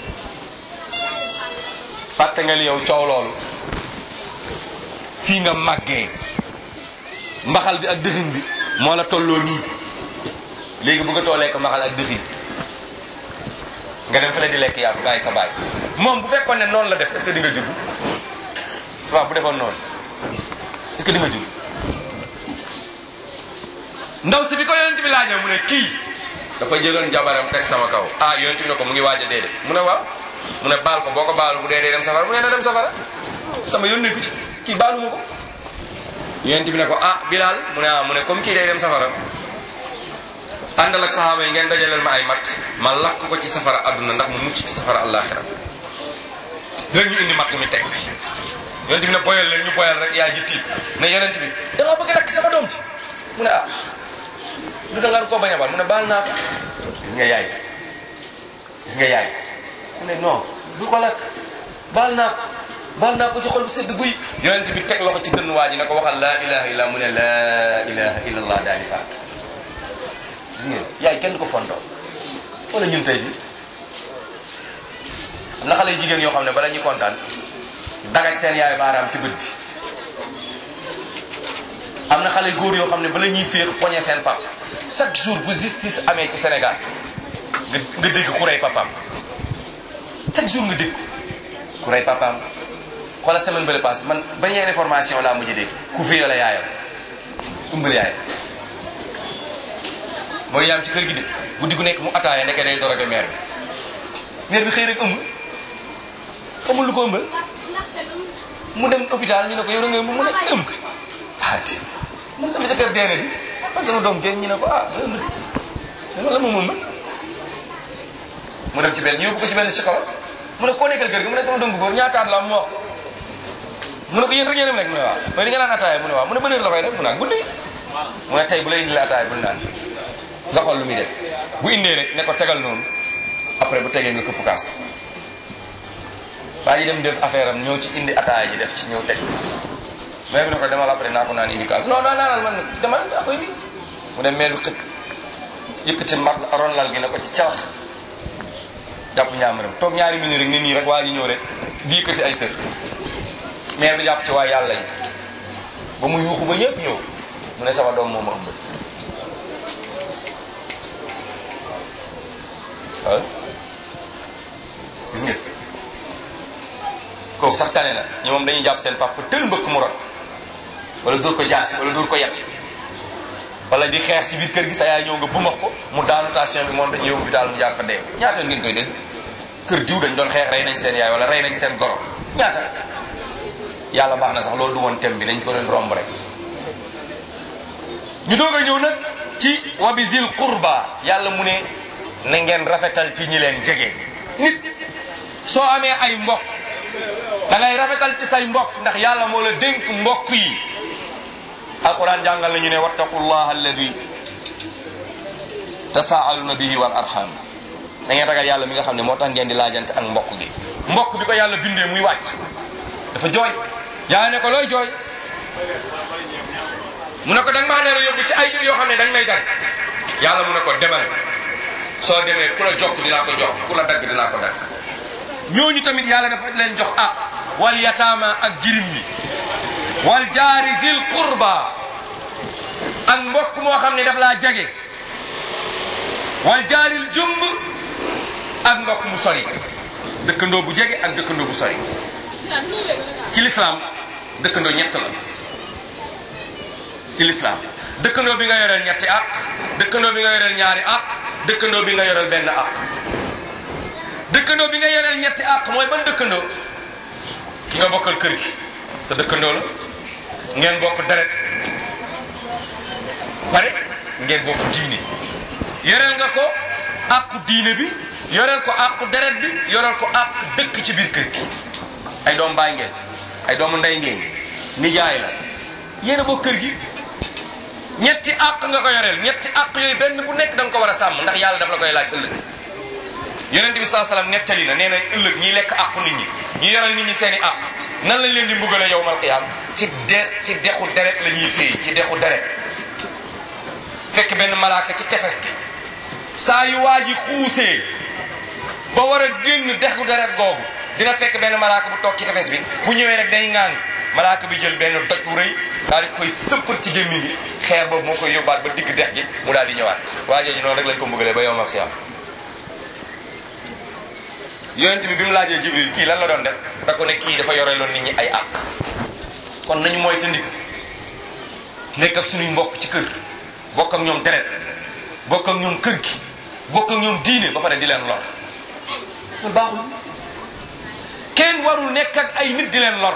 fàtte nga li yow coow loolu fii nga màggee mbaxal bi ak dëxin bi moo la tolloo nii léegi bu nga too lekk mbaxal ak dëxin nga dem fële di lekk yàpp bàyyi sa baay moom bu fekkoon ne noonu la def est-ce que di nga jub suba bu defoon noonu est-ce que di nga jub ndaw si bi ko yonent bi laajee mu ne kii dafa jëloon jabaram teg sama kaw ah yonent bi ne ko mu ngi waaj a dee de mu ne waaw mu ne baal ko boo ko baalu bu dee dee dem safara mu ne na dem safara sama yoon nekku ci kii baalu ma ko yonent bi ne ko ah Bilal mu ne ah mu ne comme kii day dem safara àndal ak saxaaba yi ngeen dajaleel ma ay mat ma lakk ko ci safara adduna ndax mu mucc ci safara àllaaxira rek ñu indi matt mi teg yonent bi ne boyal leen ñu boyal rek yaay ji tiit ne yonent bi dama bëgg lakk sama doom ci mu ne ah lu da nga ko bañ a baal mu ne baal naa ko gis nga yaay gis nga yaay mu ne non bu ko lakk baal naa ko baal naa ko ci xol bu sedd guy yonent bi teg loxo ci dënn waa ji ne ko waxal laa ilaha illa mu ne laa ilaha illallah daal di faat gis nga yaay kenn du ko fontoo wala ñun tey bi am na xale jigéen yoo xam ne bala ñuy kontaan dagaj seen yaay baaraam ci bët bi am na xale góor yoo xam ne bala ñuy féex poñe seen pap chaque jour bu justice amee ci Sénégal nga nga dégg ku rey papaam chaque jour nga dégg ku rey papaam xoola semaine bële passe man bañ yenn information laa mujj dégg ku fi la yaayam umbal yaayam mooy yaam ci kër gi de guddi gu nekk mu ataaya nekk day doroge meer bi meer bi xëy rek ëmb xamul lu ko ëmbal mu dem hôpital ñu ne ko yow da nga ëmb mu ne ëmb ah te man sama jëkkër dee na di man sama doom génn ñu ne ko ah ëmb de la moom ëmb mu dem ci benn ñu yóbbu ko ci benn chocolat mu ne koo nekkal kër gi mu ne sama doom bu góor ñaataat la mu wax mu ne ko yéen rek yéen rek mu ne waaw mais di nga naan ataaya mu ne waaw mu ne bëneer la koy def mu naan guddi mu ne tey bu lay indi la ataaya bu naan nga xool lu muy def bu indee rek ne ko tegal noonu après bu tegee nga këpp kaas waa ji dem def affaire am ñëw ci indi ataaya ji def ci ñëw teg mais bi ne ko demal après naa ko naan indi kaas non non naanal man demal daa koy indi mu dem meel bi xëkk yëkkati mat ron lal gi ne ko ci calax jàpp ñaamaram toog ñaari minute rek ne nii rek waa ji ñëw rek di yëkkati ay sër mais bi jàpp ci waa yàlla yi ba mu yuuxu ba ñëpp ñëw mu ne sama doom moo ma ëmb waaw gis nga kooku sax tane na ñi moom dañuy jàpp seen papa tël mbëkk mu rot wala dóor ko jaas wala dóor ko yet wala di xeex ci biir kër gi sa yaay ñëw nga bumax ko mu daanu tension bi moom dañuy yóbbu bi daal mu jaar fa dee ñaata ngeen koy dégg kër diw dañ doon xeex rey nañ seen yaay wala rey nañ seen goro ñaata yàlla baax na sax loolu du woon thème bi dañ ko doon romb rek ñu doog a ñëw nag ci wabizil qurba yàlla mu ne na ngeen rafetal ci ñi leen jege nit soo amee ay mbokk da ngay rafetal ci say mbokk ndax yàlla moo la dénk mbokk yi alquran jàngal nañu ne wattaqullah alladi tasaaluna bihi wal arham da ngeen ragal yàlla mi nga xam ne moo tax ngeen di laajante ak mbokk gi mbokk bi ko yàlla bindee muy wàcc dafa jooy yaa ne ko looy jooy mu ne ko danga maa ne la yóbbu ci ay nit yoo xam ne dañ may dagg yàlla mu ne ko demal soo demee ku la jokk dinaa ko jokk ku la dagg dinaa ko dagg ñooñu tamit yàlla dafa leen jox ah wal yataama ak jirim yi wal jaari zil qurba ak mbokk moo xam ne daf laa jege wal jaaril jumb ak mbokk mu sori dëkkandoo bu jege ak dëkkandoo bu sori ci lislaam dëkkandoo ñett la ci lislaam dëkkandoo bi nga yoreel ñetti àq dëkkandoo bi nga yoreel ñaari àq dëkkandoo bi nga yoreel benn àq dëkkandoo bi nga yoreel ñetti àq mooy ban dëkkandoo ki nga bokkal kër gi sa dëkkandoo la ngeen bokk deret pare ngeen bokk diine yoreel nga ko àqu diine bi yoreel ko àqu deret bi yoreel ko àq dëkk ci biir kër gi ay doom baay ngeen ay doomu ndey ngeen nijaay la yéen a bokk kër gi ñetti àq nga ko yoreel ñetti àq yooyu benn bu nekk da nga ko war a sàmm ndax yàlla daf la koy laaj ëllëg yonent bi saa salaam nettali na nee na ëllëg ñiy lekk àqu nit ñi ñi yoreel nit ñi seen i àq nan lañ leen di mbugale yawmal qiyaam ci de ci dexu deret la ñuy féey ci dexu deret fekk benn malaaka ci tefes gi saa yu waa ji xuusee ba war a génn dexu deret googu dina fekk benn malaaka bu toog ci tefes bi bu ñëwee rek day ŋaang malaaka bi jël benn doj bu rëy daal di koy sëppar ci gémmiñ gi xeer boobu moo koy yóbbaat ba digg dex gi mu daal di ñëwaat waa jooju noonu rek lañ ko mbugalee ba yawmal qiyaam yonent bi bi mu laajee Jibril kii lan la doon def da ko ne kii dafa yore loon nit ñi ay àq kon nañu mooy tëndik nekk ak suñuy mbokk ci kër bokk ak ñoom deret bokk ak ñoom kër gi bokk ak ñoom diine ba pare di leen lor loolu baaxul kenn warul nekk ak ay nit di leen lor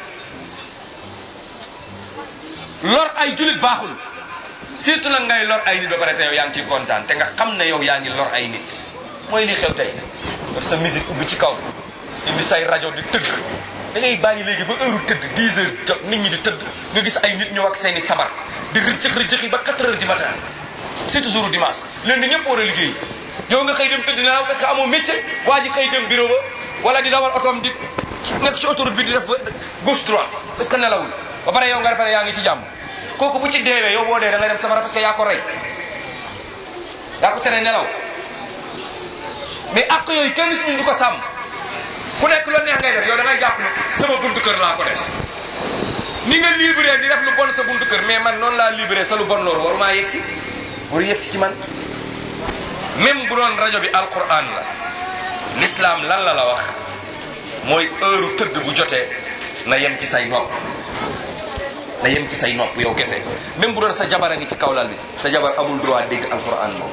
lor ay julit baaxul surtout nag ngay lor ay nit ba pare te yow yaa ngi ciy kontaan te nga xam ne yow yaa ngi lor ay nit mooy li xew tey def sa musique ubbi ci kaw indi say rajo di tëgg da ngay bàyyi léegi ba heure tëdd dix heures jot nit ñi di tëdd nga gis ay nit ñëw ak seeni sabar di rëccëx rëccëxi ba quatre heures du matin c'est toujours dimanche lundi ñëpp war a liggéey yow nga xëy dem tëdd naaw parce que amoo métier waa ji xëy dem bureau ba wala di dawal otoom di nekk ci autoroute bi di def gauche droite parce que nelawul ba pare yow nga defe ne yaa ngi ci jàmm kooku bu ci deewee yow boo dee da ngay dem safara parce que yaa ko rey yaa ko tere nelaw mais ak yooyu kenn ci ñun du ko sàmm ku nekk lu neex ngay def yow da ngay jàpp ne sama buntu kër laa ko def ni nga libéré di def lu bon sa buntu kër mais man noonu laa libéré sa lu bon loolu waruma yegsi waru yegsi ci man même bu doon rajo bi alquran la l'islam lan la la wax mooy heure tëdd bu jotee na yem ci say nopp na yem ci say nopp yow kese même bu doon sa jabar a ngi ci kawlal bi sa jabar amul droit dégg alquran moom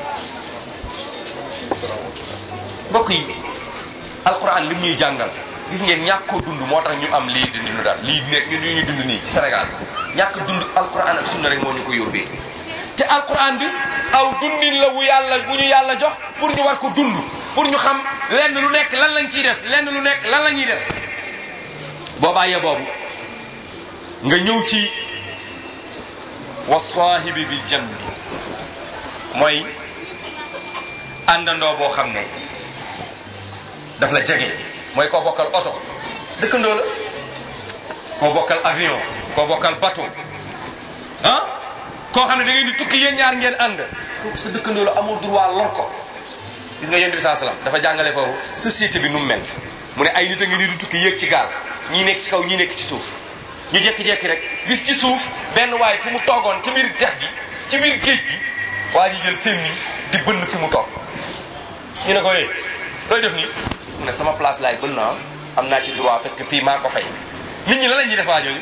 mbokk yi alquran lim ñuy jàngal gis ngeen ñàkk koo dund moo tax ñu am lii di dund daal lii nekk ñu ñuy dund nii ci Sénégal ñàkk dund alquran ak sunna rek moo ñu ko yóbbee te alquran bi aw dundin la bu yàlla bu ñu yàlla jox pour ñu war ko dund pour ñu xam lenn lu nekk lan lañ ciy def lenn lu nekk lan la ñuy def boobaa ye boobu nga ñëw ci wa saahibi bil janbi mooy àndandoo boo xam ne daf la jege mooy koo bokkal oto dëkkandoo la koo bokkal avion koo bokkal bateau ah koo xam ne da ngeen di tukki yéen ñaar ngeen ànd kooku sa dëkkandoo la amul droit lor ko gis nga yonent bi saa salaam dafa jàngale foofu société bi nu mu mel mu ne ay nit a ngi nii di tukki yéeg ci gaal ñii nekk ci kaw ñii nekk ci suuf ñu jekki-jekki rek gis ci suuf benn waay fi mu toogoon ci biir dex gi ci biir géej gi waa ji jël seen ni di bënn fi mu toog ñu ne ko eh looy def nii mu ne sama place laay bënn naa am naa ci droit parce que fii maa ko fay nit ñi la lañ ñuy def waa jooju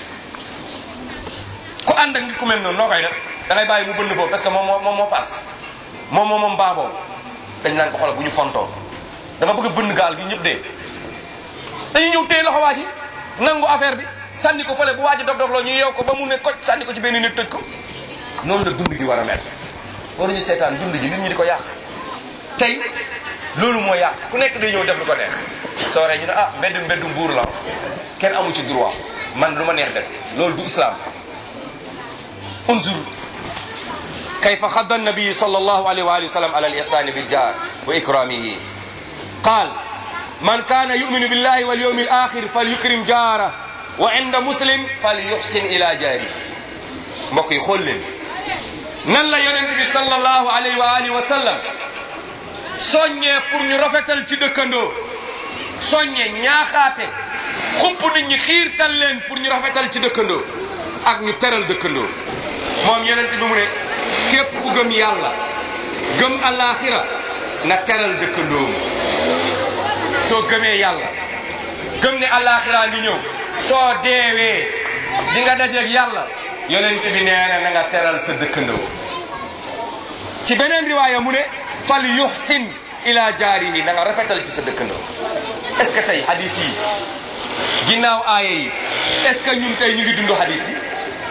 ku ànd ak nit ku mel noonu noo koy def da ngay bàyyi mu bënn foofu parce que moom moo moom moo paas moom moom moom baa boobu dañ naan ko xoolal bu ñu fontoo dafa bëgg a bënn gaal gi ñëpp dee dañuy ñëw téye loxo waa ji nangu affaire bi sànni ko fële bu waa ji dof dof loo ñu yeew ko ba mu ne koj sànni ko ci benn nit tëj ko noonu la dund gi war a mel waruñu seetaan dund gi nit ñi di ko yàq tey loolu moo yàq ku nekk day ñëw def lu ko neex soo waxee ñu ne ah mbedd mbeddu mbuur la kenn amu ci droit man lu ma neex def loolu du islam unzur kayfa xadda nabi sallallahu alayhi wa alihi wa sallam ala al ihsani bil jar wa ikramihi qaal man kaana yuminu billahi wal yawmi al axir falyukrim jaara wa inda muslim falyuhsin ila jaari mbokk yi xool leen nan la yonent bi sallallahu alayhi wa alihi wa sallam soññee pour ñu rafetal ci dëkkandoo soññee ñaaxaate xupp nit ñi xiirtal leen pour ñu rafetal ci dëkkandoo ak ñu teral dëkkandoo moom yonent bi mu ne képp ku gëm yàlla gëm alaxira na teral dëkkandoo soo gëmee yàlla gëm ne alaxira ngi ñëw soo deewee di nga dajeeg yàlla yonent bi nee na na nga teral sa dëkkandoo ci beneen riwaaya mu ne fal yuhsin ila jaarihi na nga rafetal ci sa dëkkandoo est-ce que tey hadis yi ginnaaw aaya yi est-ce que ñun tey ñu ngi dund hadis yi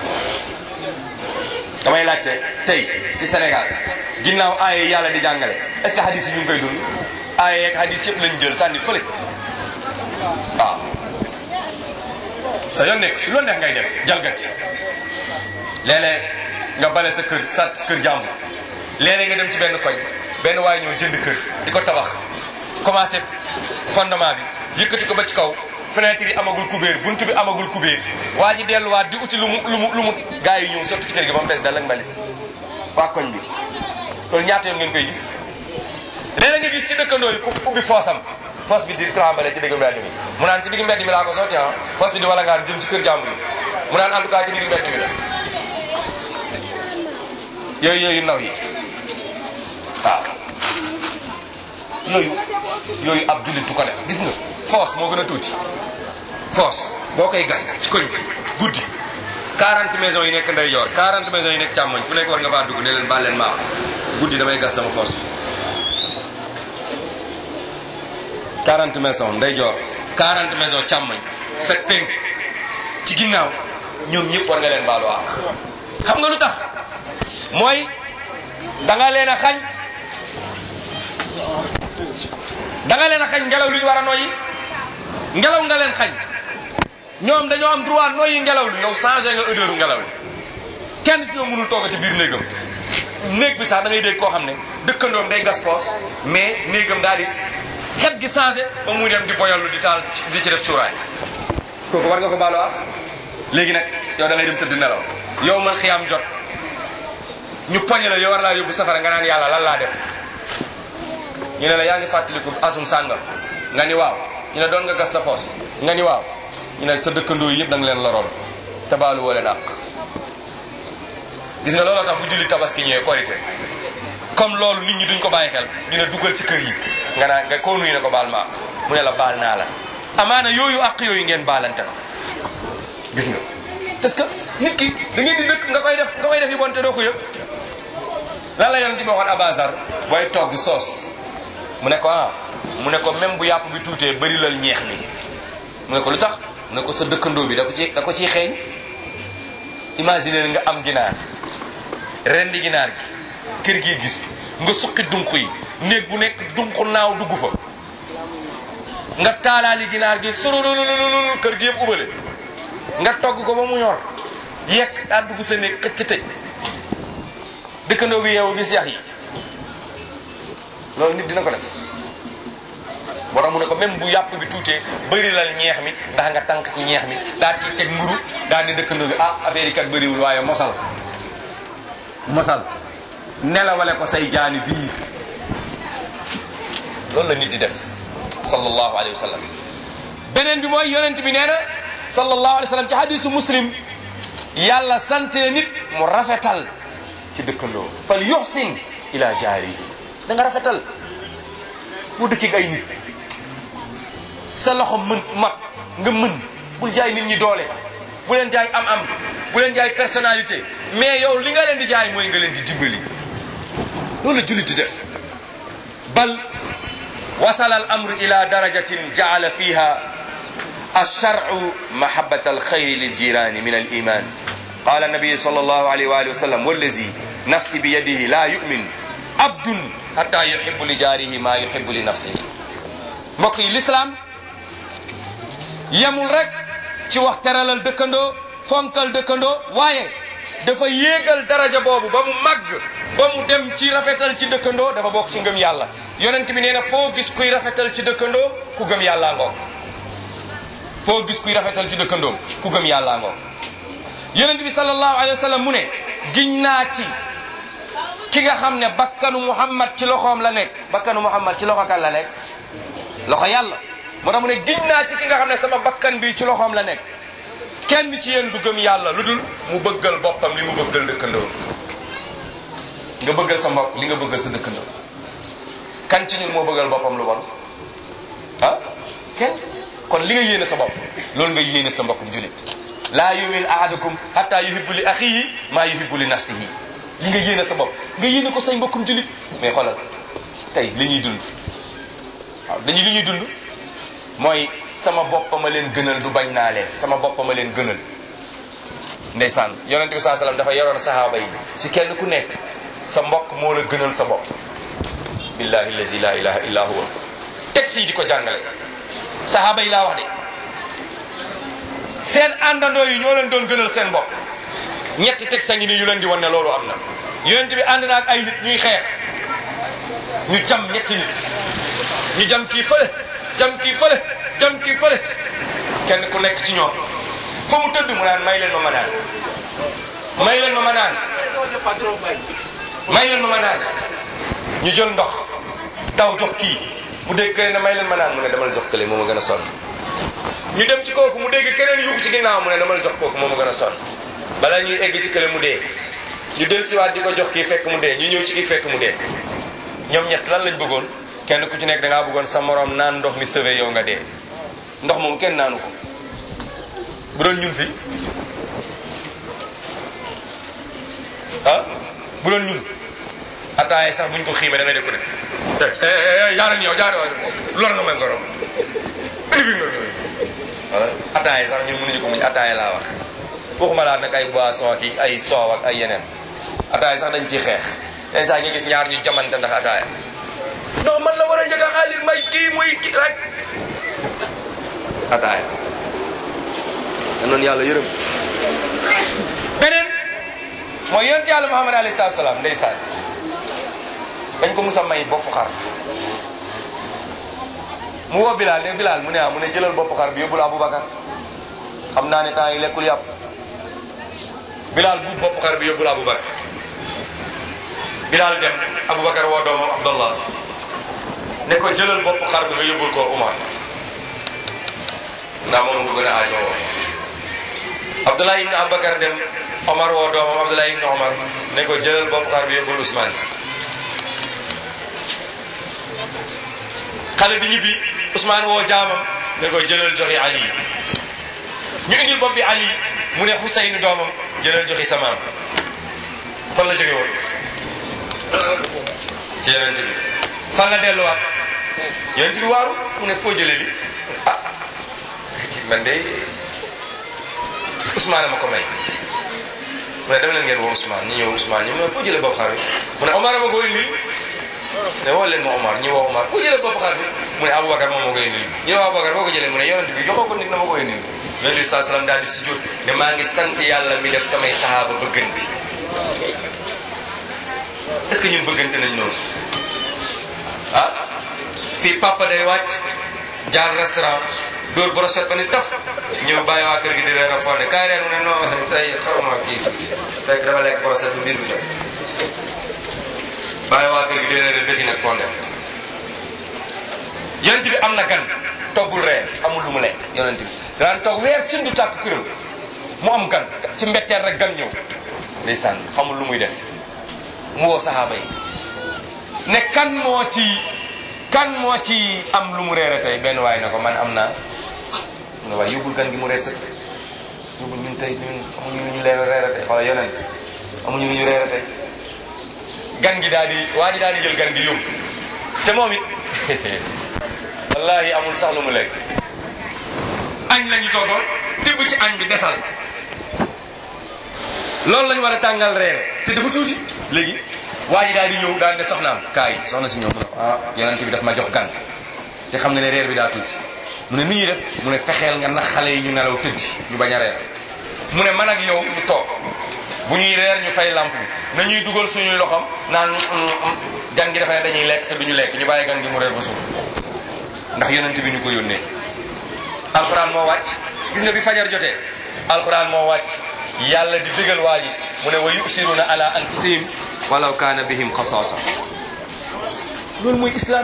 damay laajte tey ci Sénégal ginnaaw aaya yi yàlla di jàngale est-ce que hadis yi ñu ngi koy dund aaya yeeg hadis yëpp lañ jël sànni fële waaw sa yoon nekk ci loolu neex ngay def jalgati léeg-léeg nga bale sa kër sa kër jàmbur léeg-léeg nga dem ci benn koñ benn waaye ñëw jënd kër di ko tabax commencé fondement bi yëkkati ko ba ci kaw fenêtre yi amagul kubéer buntu bi amagul kubéer waa ji delluwaat di uti lu mu lu mu lu mu gars yi ñëw sotti ci kër gi ba mu fees dal ak mbali waa koñ bi loolu ñaata yoon ngeen koy gis léeg-léeg nga gis ci dëkkandoo yi ku ubbi foosam foos bi di trembler ci digg mbedd mi mu naan ci digg mbedd mi laa ko sotti ah foos bi di wala ngaan jëm ci kër jàmbur yi mu naan en tout cas ci digg mbedd mi la yooyu yooyu naw yi waaw yooyu yooyu ab jullit du ko def gis nga foos moo gën a tuuti foos boo koy gas ci koñ bi guddi quarante maisons yi nekk ndeyjoor quarante maisons yi nekk càmmoñ fu nekk war nga faa dugg ne leen baal leen maa guddi damay gas sama foos bi quarante maisons ndeyjoor quarante maisons càmmoñ sa penk ci ginnaaw ñoom ñëpp war nga leen baalu àq xam nga lu tax mooy da nga leen a xañ da nga leen a xañ ngelaw li ñu war a noyyi ngelaw nga leen xañ ñoom dañoo am droit nooyi ngelaw li yow changé nga odeur ngelaw li kenn ci ñoom mënul tooga ci biir néegam néeg bi sax da ngay dégg koo xam ne dëkkandoom day gas foos mais néegam daal di xet gi changé ba muy dem di boyallu di taal di ci def cuuraay kooku war nga ko baalu ak léegi nag yow da ngay dem tëdd nelaw yow man xiyaam jot ñu poñe la yow war laa yóbbu safara nga naan yàlla lan laa def ñu ne la yaa ngi fàttaliku atum sàngam nga ni waaw ñu ne doon nga gas sa foos nga ni waaw ñu ne sa dëkkandoo yi yëpp da nga leen loroon te baalu woo leen àq gis nga looloo tax bu julli tabaski ñëwee korité comme loolu nit ñi duñ ko bàyyi xel ñu ne dugal ci kër yi nga naan nga koo nuyu ne ko baal ma àq mu ne la baal naa la amaana yooyu àq yooyu ngeen baalante ko gis nga parce que nit ki da ngeen di dëkk nga koy def nga koy def yi bon te doo ko yëg lan la yoon di ma waxoon Abazar booy togg soos mu ne ko ah mu ne ko même bu yàpp bi tuutee bëri lal ñeex mi mu ne ko lu tax mu ne ko sa dëkkandoo bi da ko ci da ko ciy xeeñ imaginer nga am ginaar rendi ginaar gi kër gi gis nga suqi dunq yi néeg bu nekk dunq naaw dugg fa nga taalaali ginaar gi sorolololol kër gi yëpp ubale nga togg ko ba mu ñor yekk daa dugg sa néeg xëcc tëj dëkkandoo bi yeewu gis yax yi loolu nit dina ko def boo tax mu ne ko même bu yàpp bi tuutee bëri lal ñeex mi ndax nga tànk ci ñeex mi daal ciy teg mburu daal ni dëkkandoo bi ah affaire yi kat bëriwul waaye mosal mosal nelawale ko say jaani biir loolu la nit di def sallallahu alayhi wa sallam beneen bi mooy yonent bi nee na sallallahu alayhi wa sallam ci hadisu muslim yàlla sante nit mu rafetal ci dëkkandoo fal yuhsin ila jaari da nga rafetal bu dëkk ay nit sa loxo mën mag nga mën bul jaay nit ñi doole bu leen jaay am-am bu leen jaay personnalité mais yow li nga leen di jaay mooy nga leen di dimbali loolu la jullit di def bal wasala al amru ila darajatin jaala fiha alsharcu mahabata alxayri liljirani min aliman qala nabiyu sal allahu alayhi wa alihi wa sallam wallazi nafsi bi yadihi la yumin abdun hatta yuhibu li jaarihi ma yuhibu li nafsihi mbokk yi l'islam yemul rek ci wax teralal dëkkandoo fonkal dëkkandoo waaye dafa yéegal daraja boobu ba mu màgg ba mu dem ci rafetal ci dëkkandoo dafa bokk ci ngëm yàlla yonent bi nee na foo gis kuy rafetal ci dëkkandoo ku gëm yàllaa ngoog foo gis kuy rafetal ci dëkkandoo ku gëm yàllaa ngoog yonent bi sallallahu alayhi wa sallam mu ne giñ naa ci ki nga xam ne bakkanu Muhammad ci loxoom la nekk bakkanu Muhammad ci loxo kan la nekk loxo yàlla moo tax mu ne giñ naa ci ki nga xam ne sama bakkan bi ci loxoom la nekk kenn ci yéen du gëm yàlla lu dul mu bëggal boppam li mu bëggal dëkkandoo nga bëggal sa mbokk li nga bëggal sa dëkkandoo kan ci ñun moo bëggal boppam lu bon ah kenn kon li nga yéene sa bopp loolu nga yéene sa mbokkum julit laa yumin ahadukum hatta yuhibbu li axihi maa yuhibbu li nafsihi li nga yéene sa bopp nga yéene ko say mbokkum julit mais xoolal tey li ñuy dund waaw dañu li ñuy dund mooy sama bopp ma leen gënal du bañ naa leen sama bopp ma leen gënal ndeysaan yonente bi saa sallam dafa yoroon sahaaba yi ci kenn ku nekk sa mbokk moo la gënal sa bopp billahi allazi la ilaha illa huwa texte yi di ko jàngale sahaaba yi laa wax de seen àndandoo yi ñoo leen doon gënal seen bopp ñetti texte ngi ni yu leen di wan ne loolu am na yonente bi ànd na ak ay nit ñuy xeex ñu jam ñetti nit ñu jam kii fële jam kii fële jam kii fële kenn ku nekk ci ñoom fa mu tëdd mu naan may leen ma ma naan may leen ma ma naan may leen ma ma naan ñu jël ndox taw jox kii mu dégg kële ne may leen ma naan mu ne dama la jox kële moo ma gën a sonn ñu dem ci kooku mu dégg keneen yuuxu ci ginnaaw mu ne dama la jox kooku moo ma gën a sonn balaa ñuy egg ci kële mu dee ñu del siwaat di ko jox kii fekk mu dee ñu ñëw ci kii fekk mu dee ñoom ñett lan lañ bëggoon kenn ku ci nekk da ngaa bëggoon sa morom naan ndox mi sauvé yow nga dee ndox moom kenn naanu ko bu doon ñun fi ah bu doon ñun ataaya sax buñ ko xiimee da ngay def ko def yaaran yow jaar lor nga may ngorom ébi nga wala ataaya sax ñun mënuñu ko muñ ataaya laa wax waxuma laa nag ay boisson ki ay soow ak ay yeneen ataaya sax dañ ciy xeex den saa nga gis ñaar ñu jamante ndax ataaya non man la war a njëkk a xaalis may kii muy kii rek ataaya noonu yàlla yërëm. beneen mooy yonent yàlla Muhammad alayhi salaatu salaam ndeysaan dañ ko musa may bopp xar mu woo Bilal ne Bilal mu ne ah mu ne jëlal bopp xar bi yóbbul Aboubacar xam naa ne temps yi lekkul yàpp Bilal bu bopp xar bi yóbbul Aboubacar Bilal dem Aboubacar woo doomam Abdallah ne ko jëlal bopp xar bi nga yóbbul ko Umar ndax moom ko gën a aajowoo Abdallah ibn Aboubacar dem Omar woo doomam Abdallah ibn Omar ne ko jëlal bopp xar bi yóbbul Ousmane xale bi ñibbi Ousmane woo jaamam ne ko jëlal joxi Ali ñu indil bopp bi Ali mu ne Xuseyn doomam jëlal joxi samaam fan la jóge woon ci yonent bi fan la delluwaat yonent bi waaru mu ne foo jëlee li ah man de Ousmane ma ko may mu ne dem leen ngeen woo Ousmane ñu ñëw Ousmane ñu mu ne foo jëlee bopp xar bi mu ne Omar ma ko indil ne woo leen ma Omar ñu woo Omar foo jëlee bopp xar bi mu ne Aboubacar moom moo koy indil ñu ne Aboubacar boo ko jëlee mu ne yonent bi joxoo ko nit na ma koy indil yonent bi saa salaam daal di si jot ne maa ngi sant yàlla mi def samay sahaaba bëgganti est-ce que ñun bëggante nañ noonu ah fii papa day wàcc jaar restaurant dóor brochette ba ni taf ñëw bàyyi waa kër gi di reer a fonde kaay reer mu ne non tey xaruma kii fekk dafa lekk brochette bi mbir bi fees bàyyi waa kër gi di reer a dëkki nag fonde yonent bi am na gan toggul reer amul lu mu lekk yonent bi daan toog weer cin du tàkk këram mu am gan ci mbetteel rek gan ñëw ndeysaan xamul lu muy def mu woo saxaaba yi ne kan moo ci kan moo ci am lu mu reere tey benn waay na ko man am naa mu ne waaye yóbbul gan gi mu reer sa kër yóbbul ñun tey ñun amuñu lu ñu leer reere tey wala yonent amuñu lu ñu reere tey gan gi daal di waa ji daal di jël gan gi yóbbu te moom it wallahi amul sax lu mu lekk añ lañu toggoon tibb ci añ bi desal loolu lañu war a tàngal reere te dafa tuuti léegi waa ji daal di ñëw daal ne soxnaam kaay soxna si ñëw mu ne ah yonent bi daf ma jox gan te xam nga ne reer bi daa tuuti mu ne ni ñuy def mu ne fexeel nga nax xale yi ñu nelaw tëddi ñu bañ a reer mu ne man ak yow ñu toog bu ñuy reer ñu fay lamp bi nañuy dugal suñuy loxam naan gan gi dafa ne dañuy lekk te duñu lekk ñu bàyyi gan gi mu reer ba suuf ndax yonent bi ñu ko yónnee alxuraan moo wàcc gis nga bi fajar jotee alxuraan moo wàcc yàlla di dëggal waa ji mu ne wa yusiruna ala anfusihim walaw kaana bihim xasaasa loolu mooy islam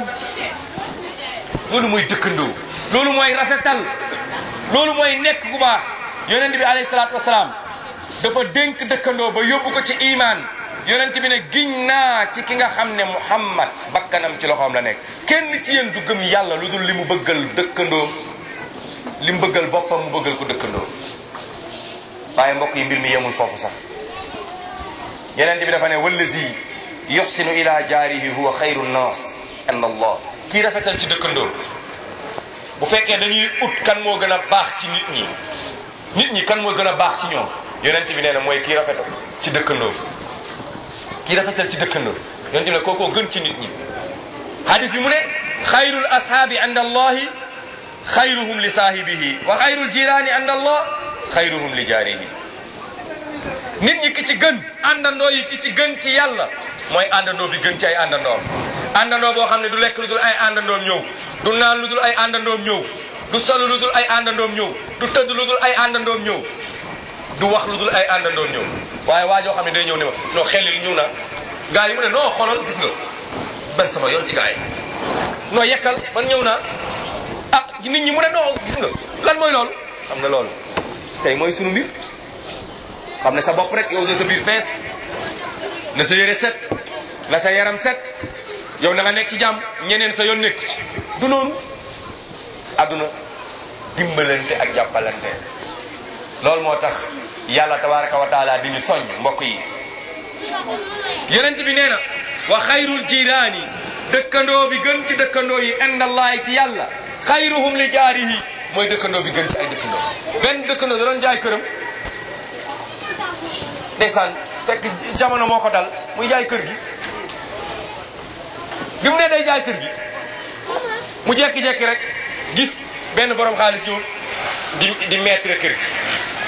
loolu mooy dëkkandoo loolu mooy rafetal loolu mooy nekk ku baax yonent bi alayhi salaatu wasalaam dafa dénk dëkkandoo ba yóbbu ko ci iman yonent bi ne giñ naa ci ki nga xam ne Muhammad bakkanam ci loxoom la nekk kenn ci yéen du gëm yàlla lu dul li mu bëggal dëkkandoo li mu bëggal boppam mu bëggal ko dëkkandoo waaye mbokk yi mbir mi yemul foofu sax yonent bi dafa ne wallazi yuxsinu ila jaarihi huwa xayru nnaas inda allah kii rafetal ci dëkkandoo bu fekkee dañuy ut kan moo gën a baax ci nit ñi nit ñi kan moo gën a baax ci ñoom yonent bi nee na mooy kii rafetal ci dëkkandoo kii rafetal ci dëkkandoo yonent bi ne kookoo gën ci nit ñi hadis bi mu ne xayrul ashaabi inda allahi xayruhum li saahibihi wa xayrul jiraani inda allah xayruhum li jaarihi nit ñi ki ci gën àndandoo yi ki ci gën ci yàlla mooy àndandoo bi gën ci ay àndandoom àndandoo boo xam ne du lekk lu dul ay àndandoom ñëw du naan lu dul ay àndandoom ñëw du solu lu dul ay àndandoom ñëw du tëdd lu dul ay àndandoom ñëw du wax lu dul ay àndandoom ñëw waaye waa joo xam ne day ñëw ne ma non xel li ñëw na gars yi mu ne non xoolal gis nga ban sama yoon ci gars yi non yekkal man ñëw naa ah nit ñi mu ne non gis nga lan mooy loolu xam nga loolu tey mooy sunu mbir xam ne sa bopp rek yow na sa biir fees na sa yére set na sa yaram set yow na nga nekk ci jàmm ñeneen sa yoon nekk ci du noonu adduna dimbalante ak jàppalante loolu moo tax yàlla tabaraka wa taala di ñu soññ mbokk yi yonent bi nee na wa xayrul jiraani dëkkandoo bi gën ci dëkkandoo yi indallahi ci yàlla xayruhum li jaarihi mooy dëkkandoo bi gën ci ay dëkkandoo benn dëkkandoo da doon jaay këram ndeysaan fekk jamono moo ko dal muy jaay kër gi bi mu ne day jaay kër gi mu jekki-jekki rek gis benn borom xaalis ñëw di di mettre kër gi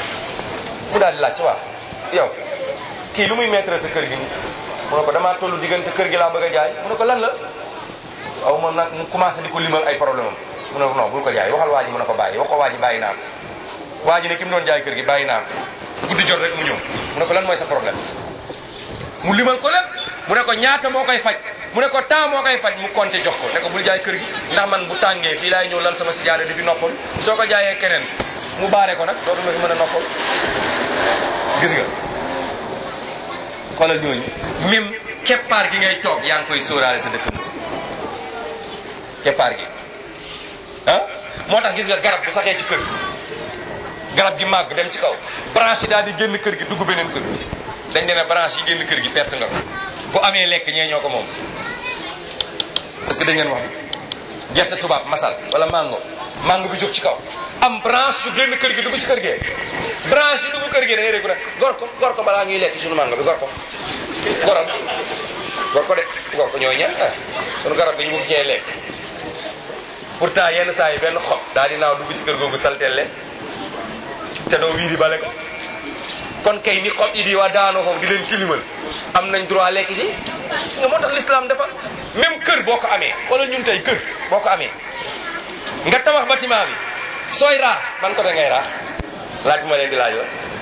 mu daal di laaj ci waa yow kii lu muy mettre sa kër gi ni mu ne ko damaa tollu diggante kër gi laa bëgg a jaay mu ne ko lan la aw moom nag mu commencé di ko limal ay problème am mu ne ko non bul ko jaay waxal waa ji mu ne ko bàyyi wax ko waa ji bàyyi naa ko waa ji ne ki mu doon jaay kër gi bàyyi naa ko guddi jot rek mu ñëw mu ne ko lan mooy sa problème mu limal ko lépp mu ne ko ñaata moo koy faj mu ne ko temps moo koy faj mu compté jox ko ne ko bul jaay kër gi ndax man bu tàngee fii laay ñëw lal sama sijaada di fi noppal soo ko jaayee keneen mu baare ko nag dootuma fi mën a noppal gis nga xoolal ñooñu même keppaar gi ngay toog yaa ngi koy sóoraale sa dëkkandoo keppaar gi ah moo tax gis nga garab bu saxee ci kër gi garab gi màgg dem ci kaw branche yi daal di génn kër gi dugg beneen kër dañ ne ne branche yi génn kër gi perte nga ko bu amee lekk ñee ñoo ko moom parce que dañ leen wax gerte tubaab masal wala mango mango bi jóg ci kaw am branche yu génn kër gi dugg ci kër gee branche yi dugg kër gi da ngay dégg nag gor ko gor ko balaa ñuy lekk suñu mango bi gor ko goral gor ko de gor ko ñooy ñan ah suñu garab bi ñu bëgg cee lekk pourtant yenn saa yi benn xob daal di naaw dugg ci kër googu salteel leen te doo wiiri bale ko kon kay ni xob yi di waa daanoo foofu di leen tilimal am nañ droit lekk ci gis nga moo tax l'islam dafa même kër boo ko amee wala ñun tey kër boo ko amee nga tabax bâtiment bi sooy raax ban côté ngay raax laaj bu ma leen di laaj la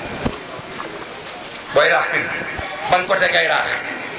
booy raax kër gi ban côté ngay raax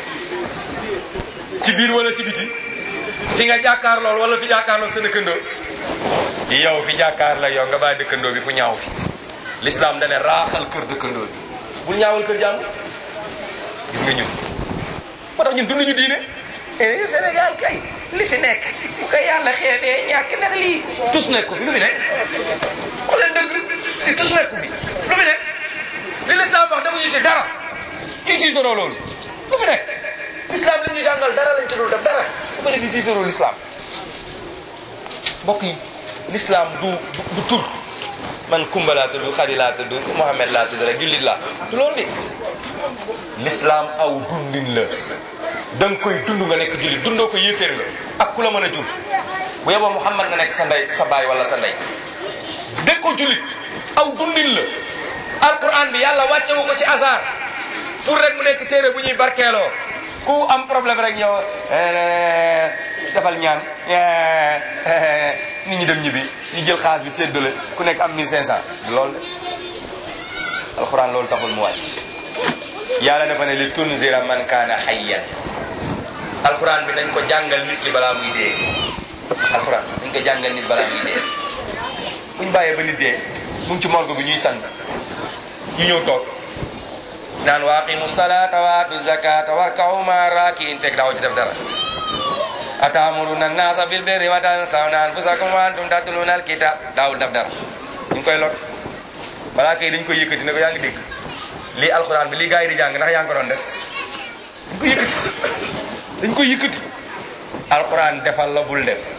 ci biir wala ci biti fi nga jàkkaar lool wala fi jàkkaar lool sa dëkkandoo yow fi jàkkaar la yow nga bàyyi dëkkandoo bi fu ñaaw fi l'islam dane raaxal kër dëkkandoo bi bul ñaawal kër jàmm gis nga ñun moo tax ñun dunduñu diine Sénégal kay li fi nekk bu ko yàlla xeebee ñàkk ndax lii tus nekk ko fi lu fi nekk wax leen dëgg li tus nekk ko fi lu fi nekk li l'islam wax defuñu ci dara ñu tiitaroo loolu lu fi nekk l'islam li ñu jàngal dara lañ ci dul def dara bu bëri di tiitaroo l'islam mbokk yi l'islam du du tur man Kumba laa tudd Xadi laa tudd Mohamed laa tudd rek jullit laa du loolu de l'islam aw dundin la da nga koy dund nga nekk jullit dundoo ko yéeféer la ak ku la mën a jur bu yeboo Muhammad nga nekk sa ndey sa baay wala sa ndey dëkk ko jullit aw dundin la alquran bi yàlla wàccewu ko ci hasard pour rek mu nekk téere bu ñuy barkeeloo ku am problème rek ñëw defal ñaan nit ñi dem ñibbi ñu jël xaalis bi séddale ku nekk am mille cinq cent loolu de alquran loolu taxul mu wàcc yàlla dafa ne li tunzira man kaana hayyan alquran bi nañ ko jàngal nit ki balaa muy dee alquran nañ ko jàngal nit balaa muy dee buñ bàyyee ba nit dee mu ngi ci morgue bi ñuy sang ñu ñëw toog naan wa aqimu salata wa atu zakata warka'u ma'a rakiin fekk daaw ci def dara atamuruna an-nasa bil birri wa tansawna anfusakum wa antum tatluna al-kitab daawul def dara ñu ngi koy lot balaa kay dañ koy yëkkati ne ko yaa ngi dégg lii alxuraan bi lii gars yi di jàng ndax yaa ngi ko doon def dañ ko yëkkati dañ ko yëkkati alxuraan defal la bul def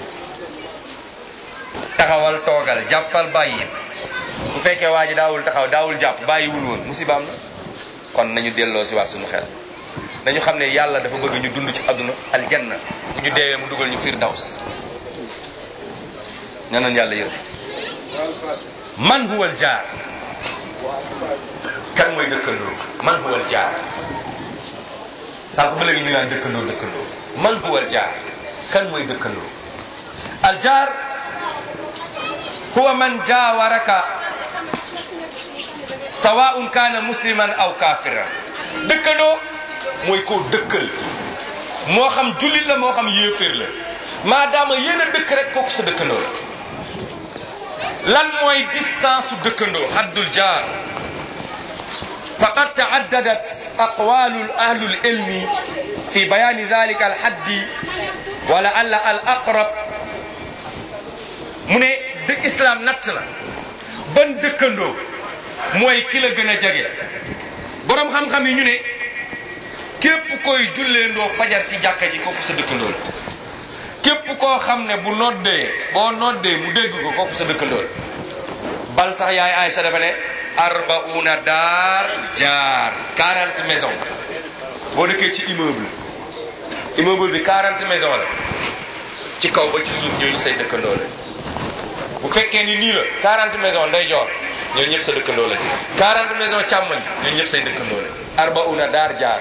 taxawal toogal jàppal bàyyi bu fekkee waa ji daawul taxaw daawul jàpp bàyyiwul woon musibaam la kon nañu delloo si waat suñu xel nañu xam ne yàlla dafa bëgg ñu dund ci àdduna aljanna bu ñu deewee mu dugal ñu firdaws ñaanoon yàlla yër man huwal jaar kan mooy dëkkandoo man huwal jaar sànq ba léegi ñu naan dëkkandoo dëkkandoo man huwal jaar kan mooy dëkkandoo al jaar huwa man jaawaraka sawaun kaana musliman aw kafiran dëkkandoo mooy koo dëkkal moo xam jullit la moo xam yéeféer la maadaama yéen a dëkk rek kooku sa dëkkandoo la lan mooy distance su dëkkandoo haddul jaar faqad taaddadat aqwalu ahlu lilmi fi bayani dalika alhaddi wala alla al aqrab mu ne dëkk islam natt la ban dëkkandoo mooy ki la gën a jege boroom xam-xam yi ñu ne képp koy julleendoo fajar ci jàkka ji kooku sa dëkkandoo la képp koo xam ne bu noddee boo noddee mu dégg ko kooku sa dëkkandoo la bal sax yaay Aïcha dafa ne arbauna daar jaar quarante maisons boo dëkkee ci immeuble immeuble bi quarante maisons la ci kaw ba ci suuf ñooñu say dëkkandoo la bu fekkee ni nii la quarante maisons nday joor ñoo ñëpp sa dëkkandoo lañ quarante maison càmmoñ ñoo ñëpp say dëkkandoo lañ arbauna daar jaar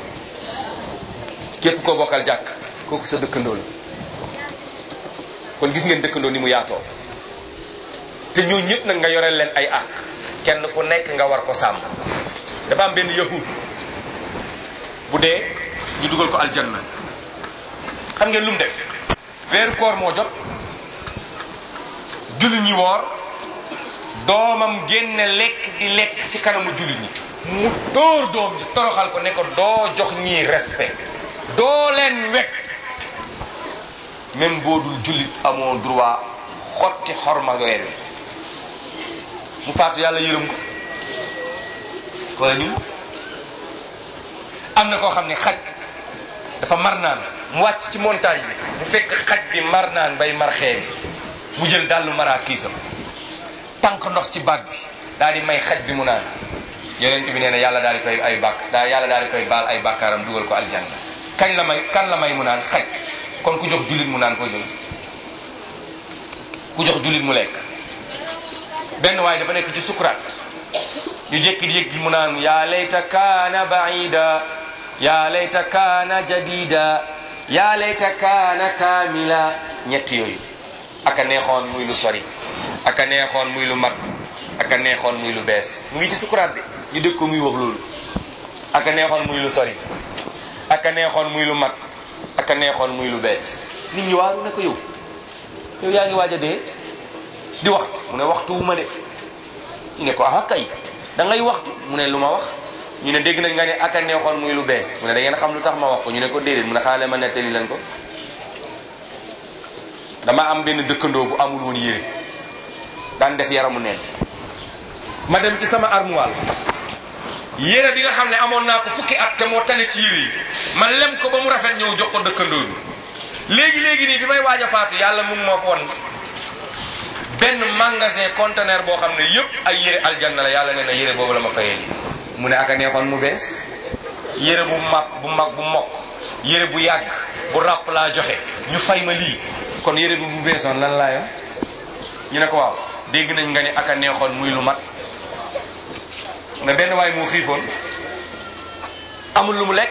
képp koo bokkal jàkk kooku sa dëkkandoo la kon gis ngeen dëkkandoo ni mu yaatoo te ñoo ñëpp nag nga yoreel leen ay àq kenn ku nekk nga war ko sàmm dafa am benn yahud bu dee ñu dugal ko aljanna xam ngeen lu mu def weeru koor moo jot jullit ñi woor doomam génne lekk di lekk ci kanamu jullit ñi mu tóor doom ji toroxal ko ne ko doo jox ñii respect doo leen wekk même boo dul jullit amoo droit xotti xorma weer wi mu faatu yàlla yërëm ko wala ñun am na koo xam ne xaj dafa mar naan mu wàcc ci montagne bi mu fekk xaj bi mar naan bay mar xeeñ mu jël dallu maraa kiisam tànk ndox ci baag bi daal di may xaj bi mu naan yonent bi nee na yàlla daal di koy ay bàkk daal yàlla daal di koy baal ay bàkkaaram dugal ko aljanna kañ la may kan la may mu naan xaj kon ku jox jullit mu naan ko jël ku jox jullit mu lekk benn waaye dafa nekk ci sukuraat ñu jékki-jékki mu naan yaa layta kaana baida yaa layta kaana jadida yaa layta kaana kaamila ñett yooyu aka neexoon muy lu sori aka neexoon muy lu mat aka neexoon muy lu bees mu ngi ci sukuraat de ñu dégg ko muy wax loolu aka neexoon muy lu sori aka neexoon muy lu mat aka neexoon muy lu bees nit ñi waaru ne ko yow yow yaa ngi waaj a dee di waxtu mu ne waxtu wu ma de ñu ne ko ah kay da ngay waxtu mu ne lu ma wax ñu ne dégg nañ nga ne aka neexoon muy lu bees mu ne da ngeen xam lu tax ma wax ko ñu ne ko déedéet mu ne xaale ma nettali leen ko dama am benn dëkkandoo bu amul woon yére daan def yaramu neen ma dem ci sama armoire yére bi nga xam ne amoon naa ko fukki at te moo tane ci yére yi ma lem ko ba mu rafet ñëw jox ko dëkkandoo bi léegi léegi nii bi may waaj a faatu yàlla mun moo fa won benn magasin conteneur boo xam ne yëpp ay yére aljanna la yàlla nee na yére boobu la ma fayee lii mu ne aka neexoon mu bees yére bu mag bu mag bu mokk yére bu yàgg bu ràpp laa joxe ñu fay ma lii kon yére bi bu beesoon lan laa yor ñu ne ko waaw dégg nañ nga ne aka neexoon muy lu mat nga benn waay moo xiifoon amul lu mu lekk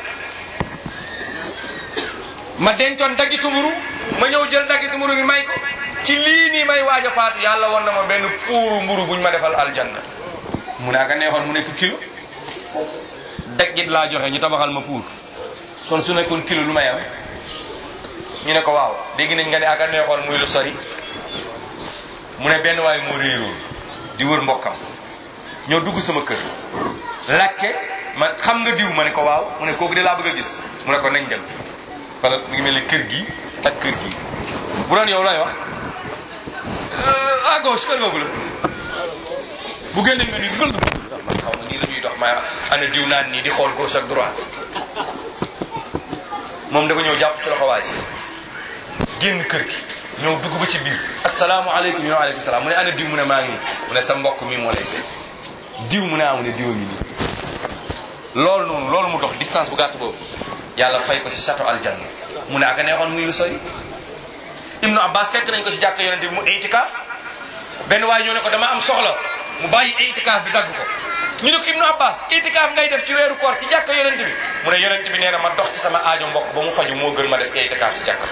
ma dencoon daggitu mburu ma ñëw jël daggitu mburu bi may ko ci lii nii may waaj a faatu yàlla won na ma benn puuru mburu buñ ma defal aljanna mu ne aka neexoon mu nekk kilo daggit laa joxe ñu tabaxal ma puur kon su nekkoon kilo lu may am ñu ne ko waaw dégg nañ nga ne aka neexoon muy lu sori mu ne benn waay moo réeroon di wër mbokkam ñoo dugg sama kër laajte ma xam nga diw ma ne ko waaw mu ne kooku de laa bëgg a gis mu ne ko nañ dem wala mu ngi mel ni kër gi ak kër gi bu doon yow lay wax à gauche kër googu la bu génnee nga nii dugal nga man xaw ma nii la ñuy dox ma ana diw naan nii di xool gauche ak droite moom dafa ñëw jàpp ci loxo waa ji génn kër gi ñëw dugg ba ci biir asalaamaaleykum ñu ne aleykum salaam mu ne ana diw mu ne maa ngi nii mu ne sa mbokk mi moo lay fekk diw mu ne amu ne diw a ngi nii loolu noonu loolu mu dox distance bu gàtt boobu yàlla fay ko ci château aljanna mu ne aka neexoon muy lu sori Ibnu Abbas fekk nañ ko ci jàkk yonente bi mu itikaaf benn waaye ñoo ne ko dama am soxla mu bàyyi itikaaf bi dagg ko ñu ne ko Ibnu Abbas itikaaf ngay def ci weeru koor ci jàkk yonente bi mu ne yonente bi nee na ma dox ci sama aajo mbokk ba mu faju moo gën ma def itikaaf ci jàkk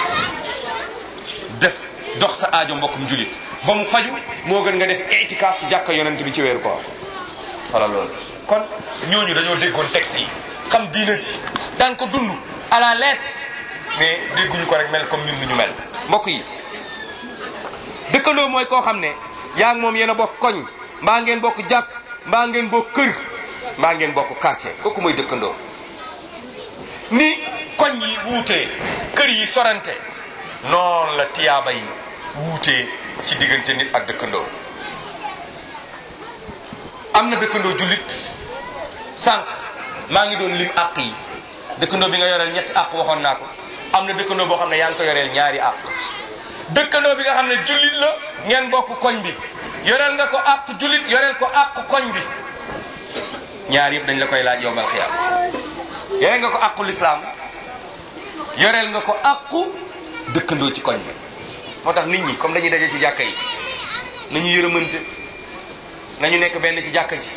def dox sa aajo mbokkum julit ba mu faju moo gën nga def itikaaf ci jàkk yonente bi ci weeru koor wala loolu kon ñooñu dañoo déggoon texte yi xam diina ci daan ko dund à la lettre mais dégguñu ko rek mel comme ñun ni ñu mel mbokk yi dëkkandoo mooy koo xam ne yaa ngi moom yéen a bokk koñ mbaa ngeen bokk jàkk mbaa ngeen bokk kër mbaa ngeen bokk quartier kooku mooy dëkkandoo ni koñ yi wuutee kër yi sorante noonu la tiyaaba yi wuutee ci diggante nit ak dëkkandoo am na dëkkandoo jullit sànq maa ngi doon lim àq yi dëkkandoo bi nga yoreel ñetti àq waxoon naa ko am na dëkkandoo boo xam ne yaa ngi ko yoreel ñaari àq dëkkandoo bi nga xam ne jullit la ngeen bokk koñ bi yoreel nga ko àq jullit yoreel ko àq koñ bi ñaar yëpp dañ la koy laaj yowmal xiyaam yoreel nga ko àqu lislaam yoreel nga ko àqu dëkkandoo ci koñ bi moo tax nit ñi comme dañuy daje ci jàkka yi nañu yërëmante nañu nekk benn ci jàkka ji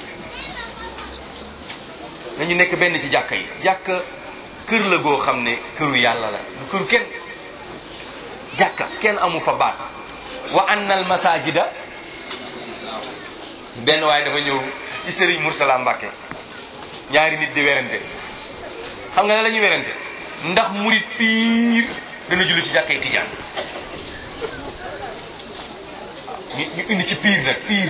nañu nekk benn ci jàkka yi jàkka kër la goo xam ne këru yàlla la du këru kenn jàkka kenn amu fa baat wa annal masajida benn waaye dafa ñëw ci Serigne Moursala Mbacke ñaari nit di werante xam nga ne la ñuy werante ndax murit piir dana julli ci jàkkay tijaan ñu ñu indi ci piir nag piir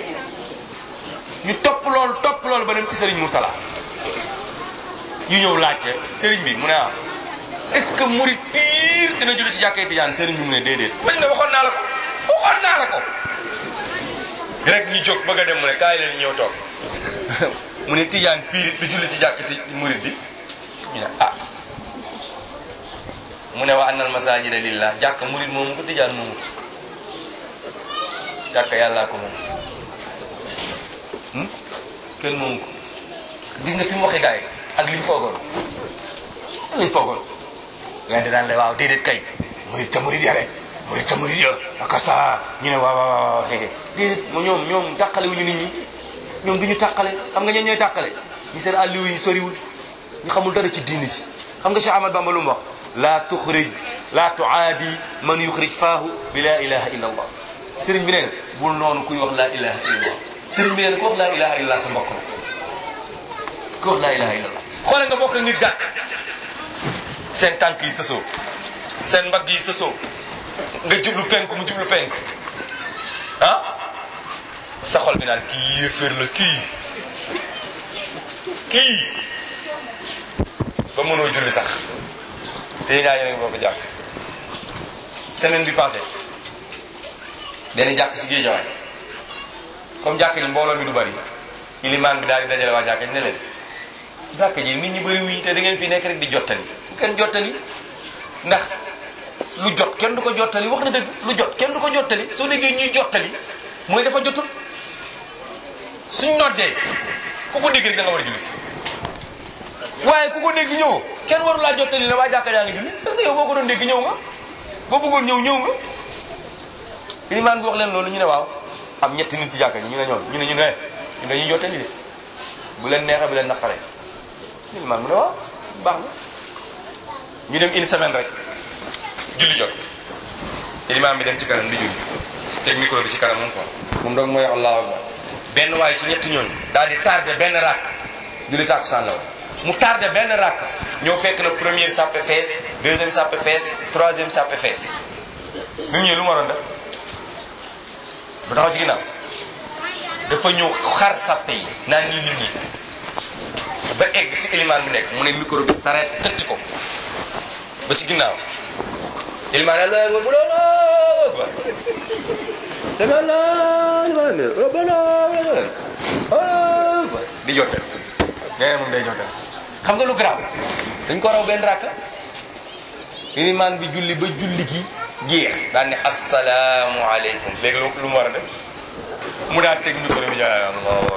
ñu topp loolu topp loolu ba dem ci Serigne Moursala ñu ñëw laajte Serigne bi mu ne ah est-ce que murit piir dina julli ci jàkkay tijaan Serigne bi mu ne déedéet bañ ne waxoon naa la ko waxoon naa la ko rek ñu jóg bëgg a dem mu ne kaay leen ñëw toog mu ne tijaan piir du julli ci jàkkati murit di ñu ne ah mu ne wa annal masajida lillah jàkk murit moomu ko tijaan moomu ko jàkk yàllaa ko moom kenn moomu ko gis nga fi mu waxee gars yi ak li ñu foogoon li ñu foogoon gars yi daan la waaw déedéet kay murit ca murit ya rek murit ca murit ya aka sa ñu ne waaw waaw waaw déedéet ñoom ñoom tàqale wuñu nit ñi ñoom duñu tàqale xam nga ñeen ñooy tàqale ñi seen àlliw yi soriwul ñu xamul dara ci diini ci xam nga Cheikh Ahmad Bamba lu mu wax la tuxrij la tuaadi man yuxrij faahu bi la ilaha illa allah sëriñ bi nee na bul noonu kuy wax la ilaha illa allah sëriñ bi nee na ku wax la ilaha illa allah sa mbokk la ku wax la ilaha illa allah xoole nga bokk nit jàkk seen tànk yi sësoo seen mbagg yi sësoo nga jublu penku mu jublu penku ah sa xol bi naan kii yéeféer la kii kii ba mënoo julli sax te ñaa yéen a ngi bokk jàkk semaine bi passé benn jàkk ci Géejawaay comme jàkk ji mbooloo mi du bari ilimaan bi daal di dajale waa jàkk ji ne leen jàkk ji nit ñi bëri wuñ te da ngeen fi nekk rek di jottali kenn jottali ndax lu jot kenn du ko jottali wax na dëgg lu jot kenn du ko jottali soo déggee ñuy jottali mooy dafa jotul suñ noddee ku ko dégg rek da nga war a julli si waaye ku ko dégg ñëw kenn waru laa jottali ne waa jàkka yaa ngi julli parce que yow boo ko doon dégg ñëw nga boo bëggoon ñëw ñëw nga ilimaan bi wax leen loolu ñu ne waaw am ñetti nit ci jàkka ñi ñu ne ñoom ñu ne ñu ne ñu dañuy jottali de bu leen neexee bu leen naqaree ilimaan mu ne waaw baax na ñu dem une semaine rek julli jot ilimaan bi dem ci kanam di julli teg micro bi ci kanam moom ko moom doog mooy allahu akbar benn waaye ci ñetti ñooñu daal di tardé benn rakk julli tàkkusaan la mu tardé benn rakk ñëw fekk na première sàppe fees deuxième sàppe fees troisième sàppe fees bi mu ñëwee lu mu waroon def ba taxaw ci ginnaaw dafa ñëw xar sàppe yi naan nii nit ñi ba egg fi ilimaan bi nekk mu ne micro bi sareet tëcc ko ba ci ginnaaw ilimaan la mu loolu di jotteel nee na moom day jotteel xam nga lu garaaw dañ ko raw benn rakka ilimaan bi julli ba julli gi jeex daan ne assalaamu aleykum léegi lu lu mu war a def mu daal teg micro bi jaay Allah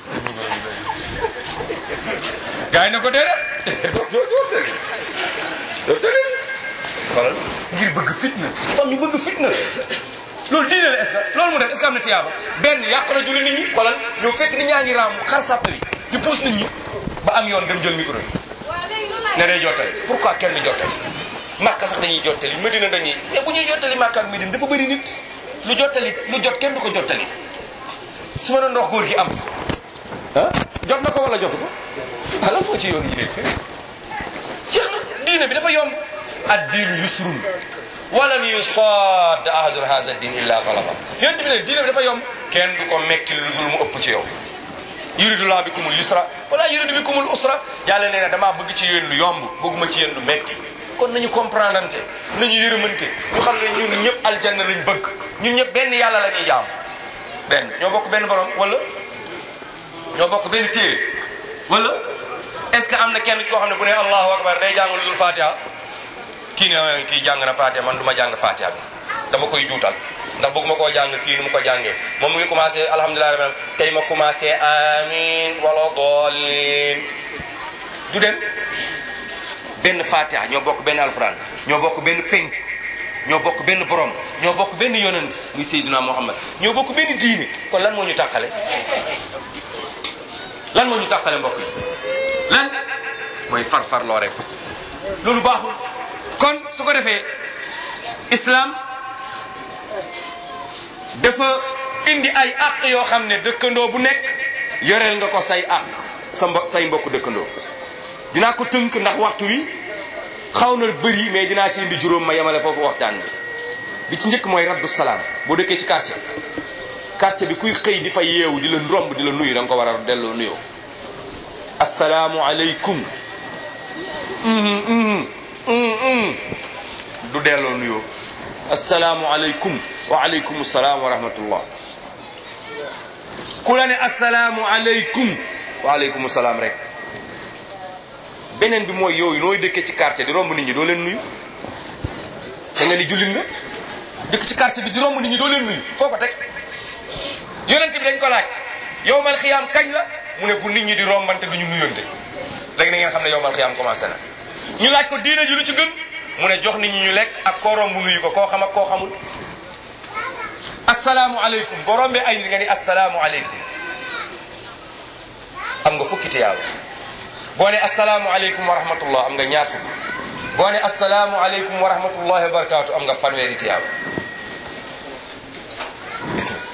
gars yi na ko déedéet jotteel xoolal ngir bëgg fitna fam ñu bëgg fitna loolu diine la est-ce que loolu mu def est-ce que am na tiyaaba benn yàq na julli nit ñi xoolal ñëw fekk nit ñaa ngi raam xar sàpp bi di puus nit ñi ba am yoon dem jël micro bi ne day jottali pourquoi kenn jottali Makka sax dañuy jottali Medina dañuy mais bu ñuy jottali Makka ak Medina dafa bëri nit lu jottali lu jot kenn du ko jottali su ma doon ndox góor gi am ah jot na ko wala jotu ko ala moo ci yoon yi dee fee jeex na diine bi dafa yomb ad diinu yusrun walam yusaad ahadun hadha din illa ghalaba yéen bi ne diine bi dafa yomb kenn du ko metti lu dul mu ëpp ci yow yuridu laa bikumul yusra wala yuridu bikumul usra yàlla nee na damaa bëgg ci yéen lu yomb bëgguma ci yéen lu metti kon nañu comprendre ante nañu yërëmante ñu xam ne ñun ñëpp aljanna lañ bëgg ñun ñëpp benn yàlla la ñuy jaam benn ñoo bokk benn borom wala ñoo bokk benn téere wala est-ce que am na kenn koo xam ne bu ne allahu akbar day jàng lu dul fatiha kii ne kii jàng na fatiha man du ma jàng fatiha bi dama koy juutal ndax bëgg ma koo jàng kii ni mu ko jàngee moom mu ngi commencé alhamdulilah rabbil alamin tey ma commencé amin wala dallin du dem benn fatiha ñoo bokk benn alquran ñoo bokk benn penk ñoo bokk benn borom ñoo bokk benn yonent muy Seydina Muhammad ñoo bokk benn diine kon lan moo ñu tàqale lan moo ñu tàqale mbokk yi lan mooy farfarloo rek loolu baaxul kon su ko defee islam dafa indi ay àq yoo xam ne dëkkandoo bu nekk yoreel nga ko say àq sa mbo say mbokk dëkkandoo dinaa ko tënk ndax waxtu wi xaw na bëri mais dinaa ci indi juróom ma yemale foofu waxtaan bi bi ci njëkk mooy raddu salaam boo dëkkee ci quartier quartier bi kuy xëy di fa yeewu di la romb di la nuyu da nga ko war a delloo nuyoo asalaamu aleykum du delloo nuyoo asalaamu aleykum wa aleykum salaam wa rahmatullah ku la ne asalaamu aleykum wa aleykum salaam rek beneen bi mooy yooyu nooy dëkkee ci quartier di romb nit ñi doo leen nuyu da nga ni jullit nga dëkk ci quartier bi di romb nit ñi doo leen nuyu foo ko teg yonent bi dañ ko laaj yowmal xiyaam kañ la mu ne bu nit ñi di rombante du ñu nuyonte léegi na ngeen xam ne yowmal xiyaam commencé na ñu laaj ko diine ji lu ci gën mu ne jox nit ñi ñu lekk ak koo romb nuyu ko koo xam ak koo xamul asalaamu aleykum boo rombee ay nit nga ni asalaamu aleykum am nga fukki tiyaaba boo ne asalaamu aleykum wa rahmatullah am nga ñaar fukk boo ne asalaamu aleykum wa rahmatullahi wa barakaatu am nga fanweeri tiyaaba bismillah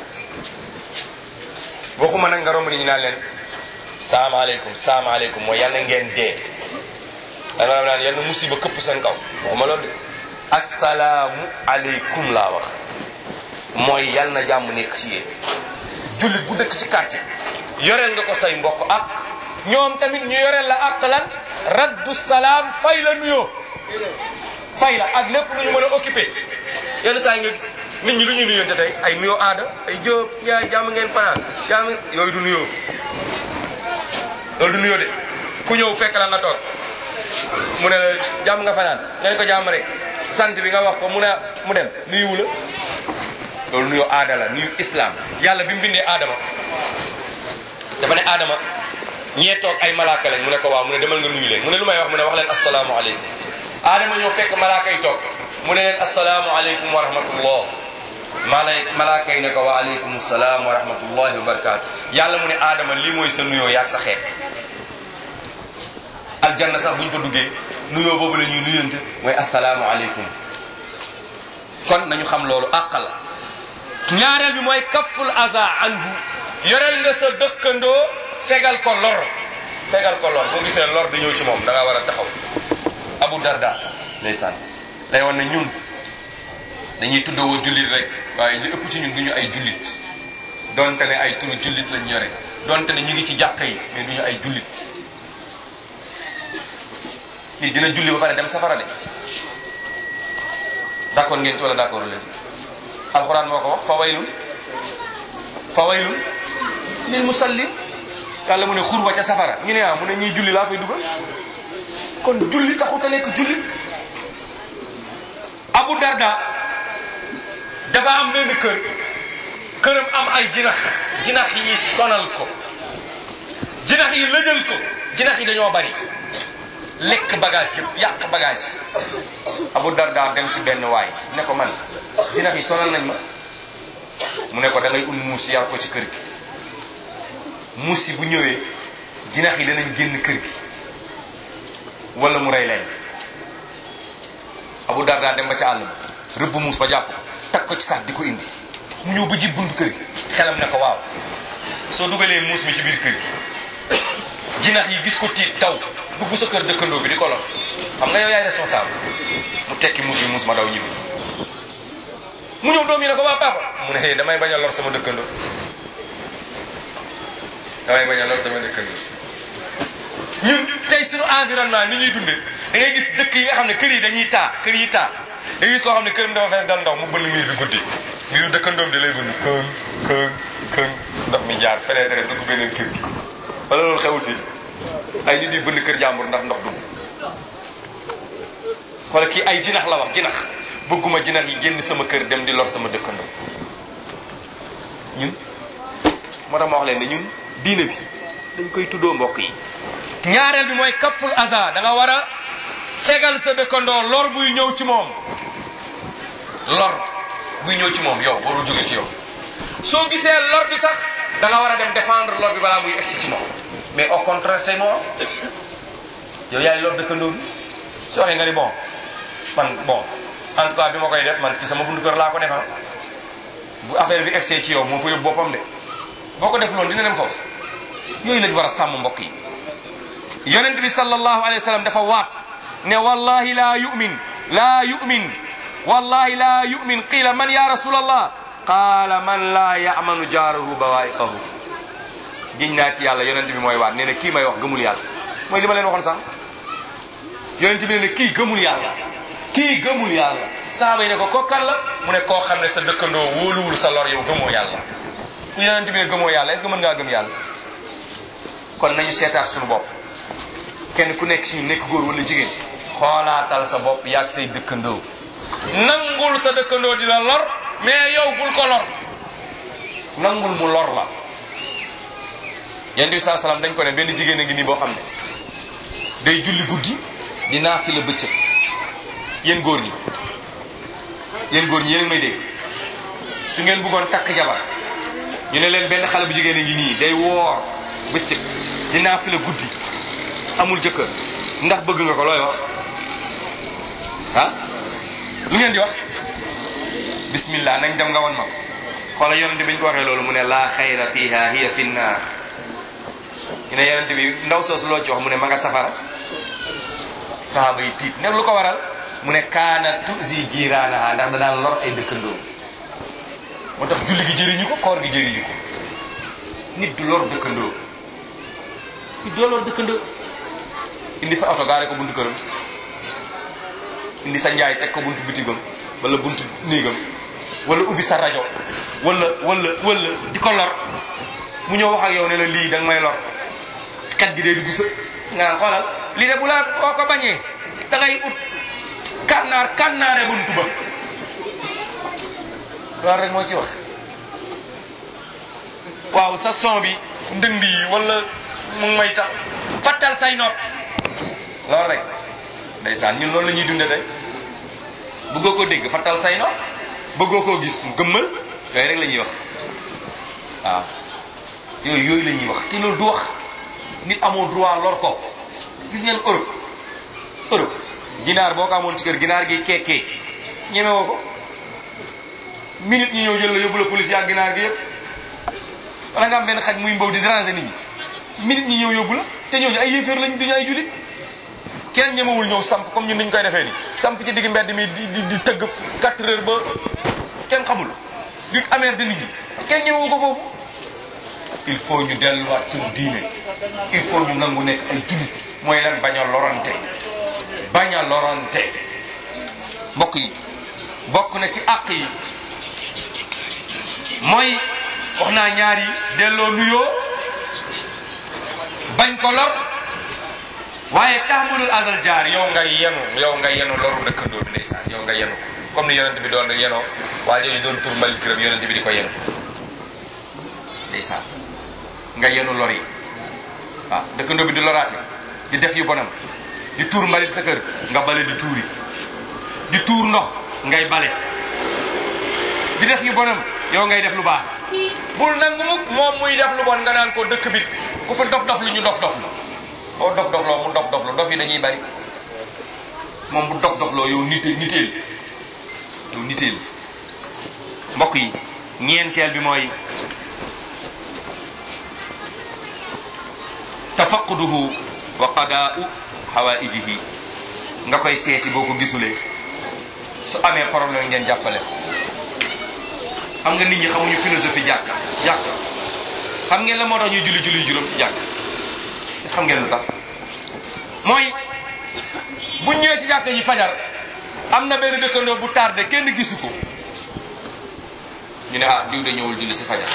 waxuma nag nga romb nit ñi naan leen salaamaaleykum salaamaaleykum mooy yàlla ngeen dee dana naan yàlla musiba këpp seen kaw waxuma loolu de asalaamu aleykum laa wax mooy yàlla na jàmm nekk ci yéen jullit bu dëkk ci quartier yoreel nga ko say mbokk ak ñoom tamit ñu yoreel la ak lan raddu salaam fay la nuyoo fay la ak lépp lu ñu mën a occupé yenn saa yi nga gis nit ñi lu ñuy nuyoonte tey ay nuyoo aada ay jóob yaay jàmm ngeen fanaan jàmm yooyu du nuyoo loolu du nuyoo de ku ñëw fekk la nga toog mu ne la jàmm nga fanaan nga ne ko jàmm rek sant bi nga wax ko mu ne mu dem nuyuwu la loolu nuyoo aada la nuyu islam yàlla bi mu bindee aadama dafa ne aadama ñee toog ay malaaka lañ mu ne ko waaw mu ne demal nga nuyu leen mu ne lu may wax mu ne wax leen asalaamu aleykum aadama ñoo fekk malaaka yi toog mu ne leen asalaamu aleykum wa rahmatullah malay malaaka yi ne ko wa aleykum salaam wa rahmatullahi wa barakaatu yàlla mu ne aadama lii mooy sa nuyoo yaag sa xeet aljanna sax buñ fa duggee nuyoo boobu la ñuy nuyante mooy asalaamu aleykum kon nañu xam loolu àq la ñaareel bi mooy kaful aza anhu yoreel nga sa dëkkandoo fegal ko lor fegal ko lor boo gisee lor di ñëw ci moom da nga war a taxaw Abu Darda ndeysaan day wan ne ñun dañuy tuddoo jullit rek waaye li ëpp ci ñun du ñu ay jullit donte ne ay turu jullit lañ yore donte ne ñu ngi ci jàkka yi mais du ñu ay jullit nit dina julli ba pare dem safara de d'accord ngeen ci wala d'accord leen alxuraan moo ko wax fa waylun fa waylun lil musallin yàlla mu ne xur ba ca safara ñu ne ah mu ne ñiy julli laa fay dugal kon julli taxut a nekk julli Abu Darda dafa am benn kër këram am ay jinax jinax yi sonal ko jinax yi lëjal ko jinax yi dañoo bari lekk bagage yëpp yàq bagage Abu Darda dem ci benn waay ne ko man jinax yi sonal nañ ma mu ne ko da ngay un muus yar ko ci kër gi muus yi bu ñëwee jinax yi danañ génn kër gi wala mu rey leen Abu Darda dem ba ca àll ba rëbb muus ba jàpp ko tag ko ci saak di ko indi mu ñëw ba ji buntu kër gi xelam ne ko waaw soo dugalee muus mi ci biir kër gi jinax yi gis ko tiit taw dugg sa kër dëkkandoo bi di ko lor xam nga yow yaay responsable mu tekki muus yi muus ma daw ñibbi mu ñëw doom yi ne ko waa papa mu ne damay bañ a lor sama dëkkandoo damay bañ a lor sama dëkkandoo ñun tey suñu environnement ni ñuy dundee da ngay gis dëkk yi nga xam ne kër yi dañuy taa kër yi taa da ngay gis koo xam ne këram dafa fees dal ndox mu bënn miir bi guddi miiru dëkkandoom di lay bënn këng këng këng ndox mi jaar pénétré dugg beneen kër gi wala loolu xewul fii ay nit di bënn kër jàmbur ndax ndox dugg wala kii ay jinax la wax jinax bëgguma jinax yi génn sama kër dem di lor sama dëkkandoo ñun moo tax ma wax leen ne ñun diine bi dañ koy tuddoo mbokk yi ñaareel bi mooy kaful aza da nga war a fegal sa dëkkandoo lor buy ñëw ci moom lor buy ñëw ci moom yow warul jóge ci yow soo gisee lor bi sax da nga war a dem défendre lor bi balaa muy egsi ci moom mais au contraire tey moo yow yaay lor dëkkandoo bi soo waxee nga ni bon man bon en tout cas bi ma koy def man fi sama buntu kër laa ko defal bu affaire bi egsee ci yow moo fa yóbbu boppam de boo ko def loolu dina dem foofu yooyu lañ war a sàmm mbokk yi yonent bi sallallahu alayhi wa sallam dafa waat ne wallahi laa yu'min laa yu'min wallahi laa yu'min qiila man ya rasulallah qaala man laa ya'manu jaarahu bawaa'iqahu giñ naa ci yàlla yonent bi mooy waat nee na kii may wax gëmul yàlla mooy li ma leen waxoon sànq yonent bi ne kii gëmul yàlla kii gëmul yàlla sahaaba yi ne ko kokkan la mu ne koo xam ne sa dëkkandoo wóoluwul sa lor yow gëmoo yàlla ku yonent bi ne gëmoo yàlla est-ce que mën ngaa gëm yàlla kon nañu seetaat suñu bopp kenn ku nekk si ñu nekk góor wala jigéen xoolaatal sa bopp yaag say dëkkandoo nangul sa dëkkandoo di la lor mais yow bul ko lor nangul mu lor la yonent bi saa salaam dañ ko ne benn jigéen a ngi nii boo xam ne day julli guddi di naasi la bëccëg yéen góor ñi yéen góor ñi yéen may dégg su ngeen bëggoon takk jabar ñu ne leen benn xale bu jigéen a ngi nii day woor bëccëg di naasi la guddi amul jëkkër ndax bëgg nga ko looy wax ah lu ngeen di wax bismillah nañ dem nga won ma ko xoola yonente bi ñu ko waxee loolu mu ne laa xayra fiha hiya fi nnaar ñu ne yonente bi ndaw soosu loo ci wax mu ne ma nga safara sahaaba yi tiit ne lu ko waral mu ne kaana tuzi jiiraanaha ndax da daan lor ay dëkkandoo moo tax julli gi jëriñu ko koor gi jëriñu ko nit du lor dëkkandoo nit du lor dëkkandoo indi sa oto gaare ko buntu këram indi sa njaay teg ko buntu bitigam wala buntu néegam wala ubbi sa rajo wala wala wala di ko lor mu ñëw wax ak yow ne la lii da nga may lor kat gi dee dugg sa nga naan xoolal lii de bu la boo ko bañee da ngay ut kànnaar kànnaare buntu ba loolu rek moo ci wax waaw sa son bi ndënd yi wala mu ngi may tax fattal say nopp loolu rek ndeysaan ñun loolu la ñuy dunde tey bëggoo ko dégg fattal say nopp bëggoo koo gis gëmmal yooyu rek la ñuy wax waaw yooyu yooyu la ñuy wax te loolu du wax nit amoo droit lor ko gis ngeen Europe Europe ginaar boo ko amoon ci kër ginaar gi keek keek ñemewoo ko minute ñi ñëw jël la yóbbu la police ak ginaar gi yëpp wala nga am benn xaj muy mbaw di déranger nit ñi minute ñi ñëw yóbbu la te ñooñu ay yéeféer lañ duñu ay julit kenn ñemewul ñëw samp comme ñun niñ koy defee ni samp ci digg mbedd mi di di di tëgg quatre heures ba kenn xamul di ameer de nit ñi kenn ñemewu ko foofu il faut ñu delluwaat suñu diine il faut ñu nangu nekk ay julit mooy lan bañ a lorante bañ a lorante mbokk yi bokk na ci àq yi mooy wax naa ñaar yi delloo nuyoo bañ ko lor waaye taxamulul azal jaar yow nga yenu yow nga yenu loru dëkkandoo bi ndeysaan yow nga yenu ko comme ni yonent bi doon yenoo waa jooju doon tur mbali këram yonent bi di ko yenu ndeysaan nga yenu lor yi waaw dëkkandoo bi di loraate di def yu bonam di tuur mbalit sa kër nga bale di tuuri di tuur ndox ngay bale di def yu bonam yow ngay def lu baax bul nangu mukk moom muy def lu bon nga naan ko dëkk bi ku fa dof dof lu ñu dof dof la boo dof dof loo mu dof dof la dof yi dañuy bari moom bu dof dof loo yow nite niteel yow niteel mbokk yi ñeenteel bi mooy tafaquduhu wa qadaa'u hawaijihi nga koy seeti boo ko gisulee su amee problème ngeen jàppale xam nga nit ñi xamuñu philosophie jàkka jàkka xam ngeen la moo tax ñuy julli julli juróom ci jàkka est-ce xam ngeen lu tax mooy bu ñëwee ci jàkka yi fajar am na benn dëkkandoo bu tardé kenn gisu ko ñu ne ah diw de ñëwul julli si fajar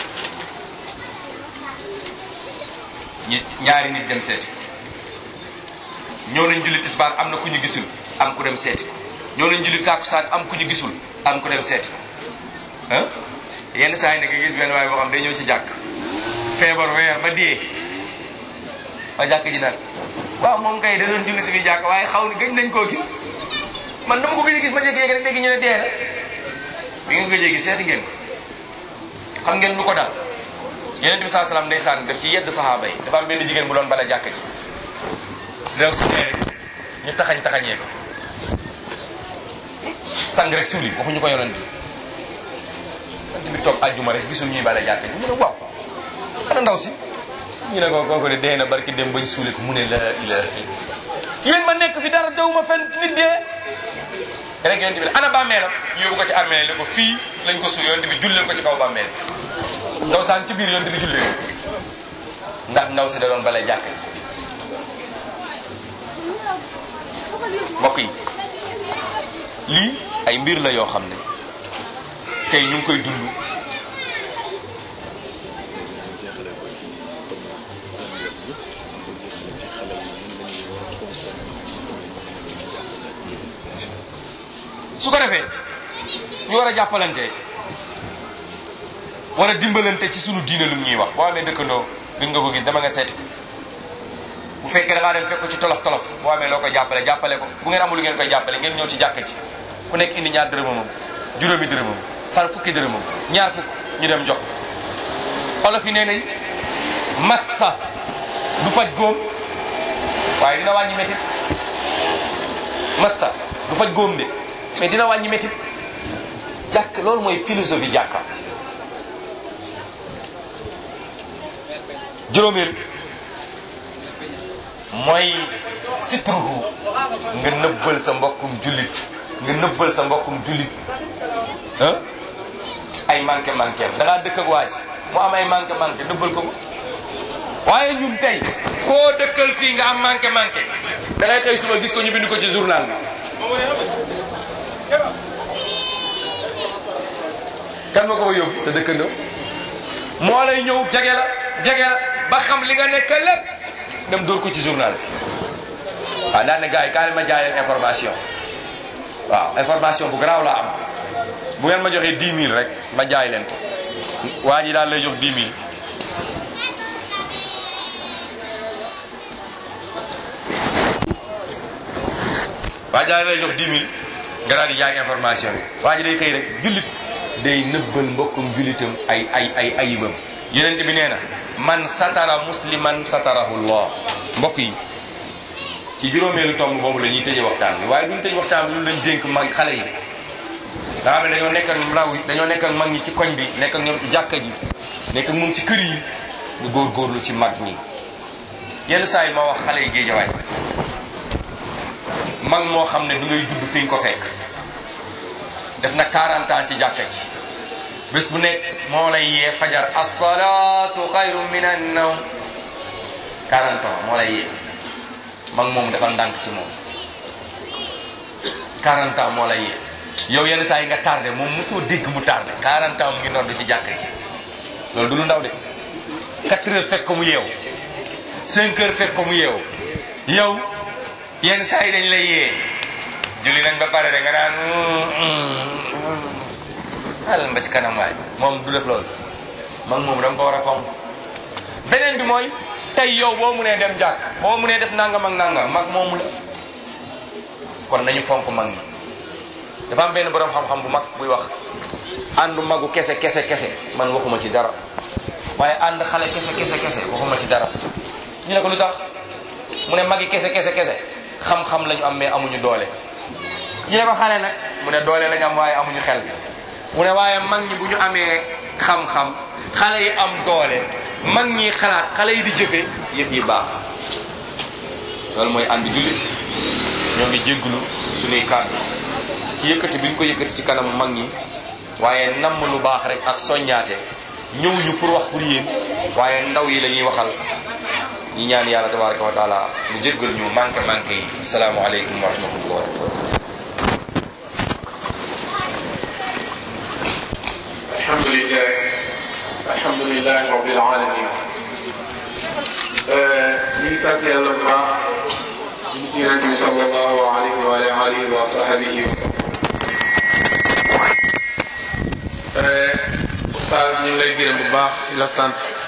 ñi ñaari nit dem seeti ko ñëw nañ julli tisbaar am na ku ñu gisul am ku dem seeti ko ñëw nañ julli tàkkusaan am ku ñu gisul am ku dem seeti ko ah yenn saa yi nag nga gis benn waaye boo xam day ñëw ci jàkk feebar weer ba dee waa jàkk ji nag waaw moom kay da doon julli si biir jàkk waaye xaw ni gëj nañ koo gis man dama ko gëj a gis ma jékki-jékki rek dégg ñu ne dee na bi nga gëjee gi seeti ngeen ko xam ngeen lu ko dal Yonent bi saa salaam ndeysaan def ci yedd saxaaba yi dafa am benn jigéen bu doon bale jàkka ji réew si rek ñu taxañ taxañee ko sang rek suuli waxuñu ko Yonent bi Yonent bi toog àjjuma rek gisul ñuy bale jàkka ji mu ne waaw ana ndaw si ñu ne ko kooku de dee na barki dem bañ suuli ko mu ne la ilaha yéen ma nekk fi dara dawuma fenn nit dee rek Yonent bi ana bàmmeelam ñu yóbbu ko ci armée la ko fii lañ ko suul Yonent bi jullee ko ci kaw bàmmeel ndaw saan ci biir Yonent bi jullee ndax ndaw si da doon bale jàkka ji mbokk yi lii ay mbir la yoo xam ne tey ñu ngi koy dund su ko defee ñu war a jàppalante war a dimbalante ci sunu diine lu ñuy wax boo amee dëkkandoo gën nga ko gis dama nga seeti bu fekkee da ngaa dem fekk ko ci tolof tolof boo amee loo koy jàppale jàppale ko bu ngeen amul lu ngeen koy jàppale ngeen ñëw ci jàkka ci ku nekk indi ñaar dërëmamam juróomi dërëmam far fukki dërëmam ñaar fukk ñu dem jox olof yi nee nañ massa du faj góom waaye dina wàññi métit massa du faj góom de mais dina wàññi métit jàkk loolu mooy philosophie jàkka juróomeel mooy sitruhu nga nëbbal sa mbokkum jullit nga nëbbal sa mbokkum jullit ah ay manqué manqué da ngaa dëkk ak waa ji mu am ay manqué manqué nëbbal ko ko waaye ñun tey koo dëkkal fii nga am manqué manqué da ngay xëy suba gis ko ñu bind ko ci journal bi kan ma ko fa yóbbu sa dëkkandoo moo lay ñëw jege la jege la ba xam li nga nekk lépp dem dóor ko ci journal bi waaw daan ne gars yi kaay ma jaay leen information waaw information bu garaaw laa am bu ngeen ma joxee dix mille rek ma jaay leen ko waa ji daal lay jox dix mille waa ji daal lay jox dix mille nga daal di jaay information bi waa ji day xëy rek jullit day nëbbal mbokkum jullitam ay ay ay ayibam Yonent bi nee na man satara musliman satarahullah mbokk yi ci juróomeelu tomb boobu la ñuy tëjee waxtaan bi waaye duñ tëj waxtaan bi lu lañ dénk mag xale yi nga xam ne dañoo nekk ak ndaw yi dañoo nekk ak mag ñi ci koñ bi nekk ak ñoom ci jàkka ji nekk ak moom ci kër yi ñu góorgóorlu ci mag ñi yenn saa yi ma wax xale yi Géejawaay mag moo xam ne du ngay judd fi nga ko fekk def na quarante ans ci jàkka ji bés bu nekk moo lay yee fajar as-salaatu xayrun min an-nawm quarante ans moo lay yee mag moom dafa ndànk ci moom quarante ans moo lay yee yow yenn saa yi nga tardé moom mosoo dégg mu tardé quarante ans mu ngi nodd ci jàkka ji loolu du lu ndaw de quatre heures fekk ko mu yeew cinq heures fekk ko mu yeew yow yenn saa yi dañ lay yee julli nañ ba pare de nga naan alal ba ci kanam waay moom du def loolu mag moom danga ko war a fonk beneen bi mooy tey yow boo munee dem jàkk boo munee def nangam ak nangam mag moomu la kon nañu fonk mag ñi dafa am benn borom xam-xam bu mag buy wax àndu magu kese kese kese man waxuma ci dara waaye ànd xale kese kese kese waxuma ci dara ñu ne ko lu tax mu ne magi kese kese kese xam-xam lañu am mais amuñu doole ñu ne ko xale nag mu ne doole lañu am waaye amuñu xel mu ne waaye mag ñi bu ñu amee xam-xam xale yi am doole mag ñi xalaat xale yi di jëfe yëf yi baax loolu mooy ànd jullit ñoo ngi jégglu suñuy kàddu ci yëkkati bi ñu ko yëkkati ci kanamu mag ñi waaye namm lu baax rek ak soññaate ñëwuñu pour wax pour yéen waaye ndaw yi la ñuy waxal ñi ñaan yàlla tabaraka wa taala mu jéggal ñu manqué manqué yi asalaamaaleykum wa rahmatullah wa barakatuh alhamdulillah alhamdulillah rabbil alamin ñu ngi sant yàlla bu baax ñu ci yonent bi sallallahu alayhi wa alihi wa sahbihi wa sallam. Oustaz ñu ngi lay gërëm bu baax ci la sant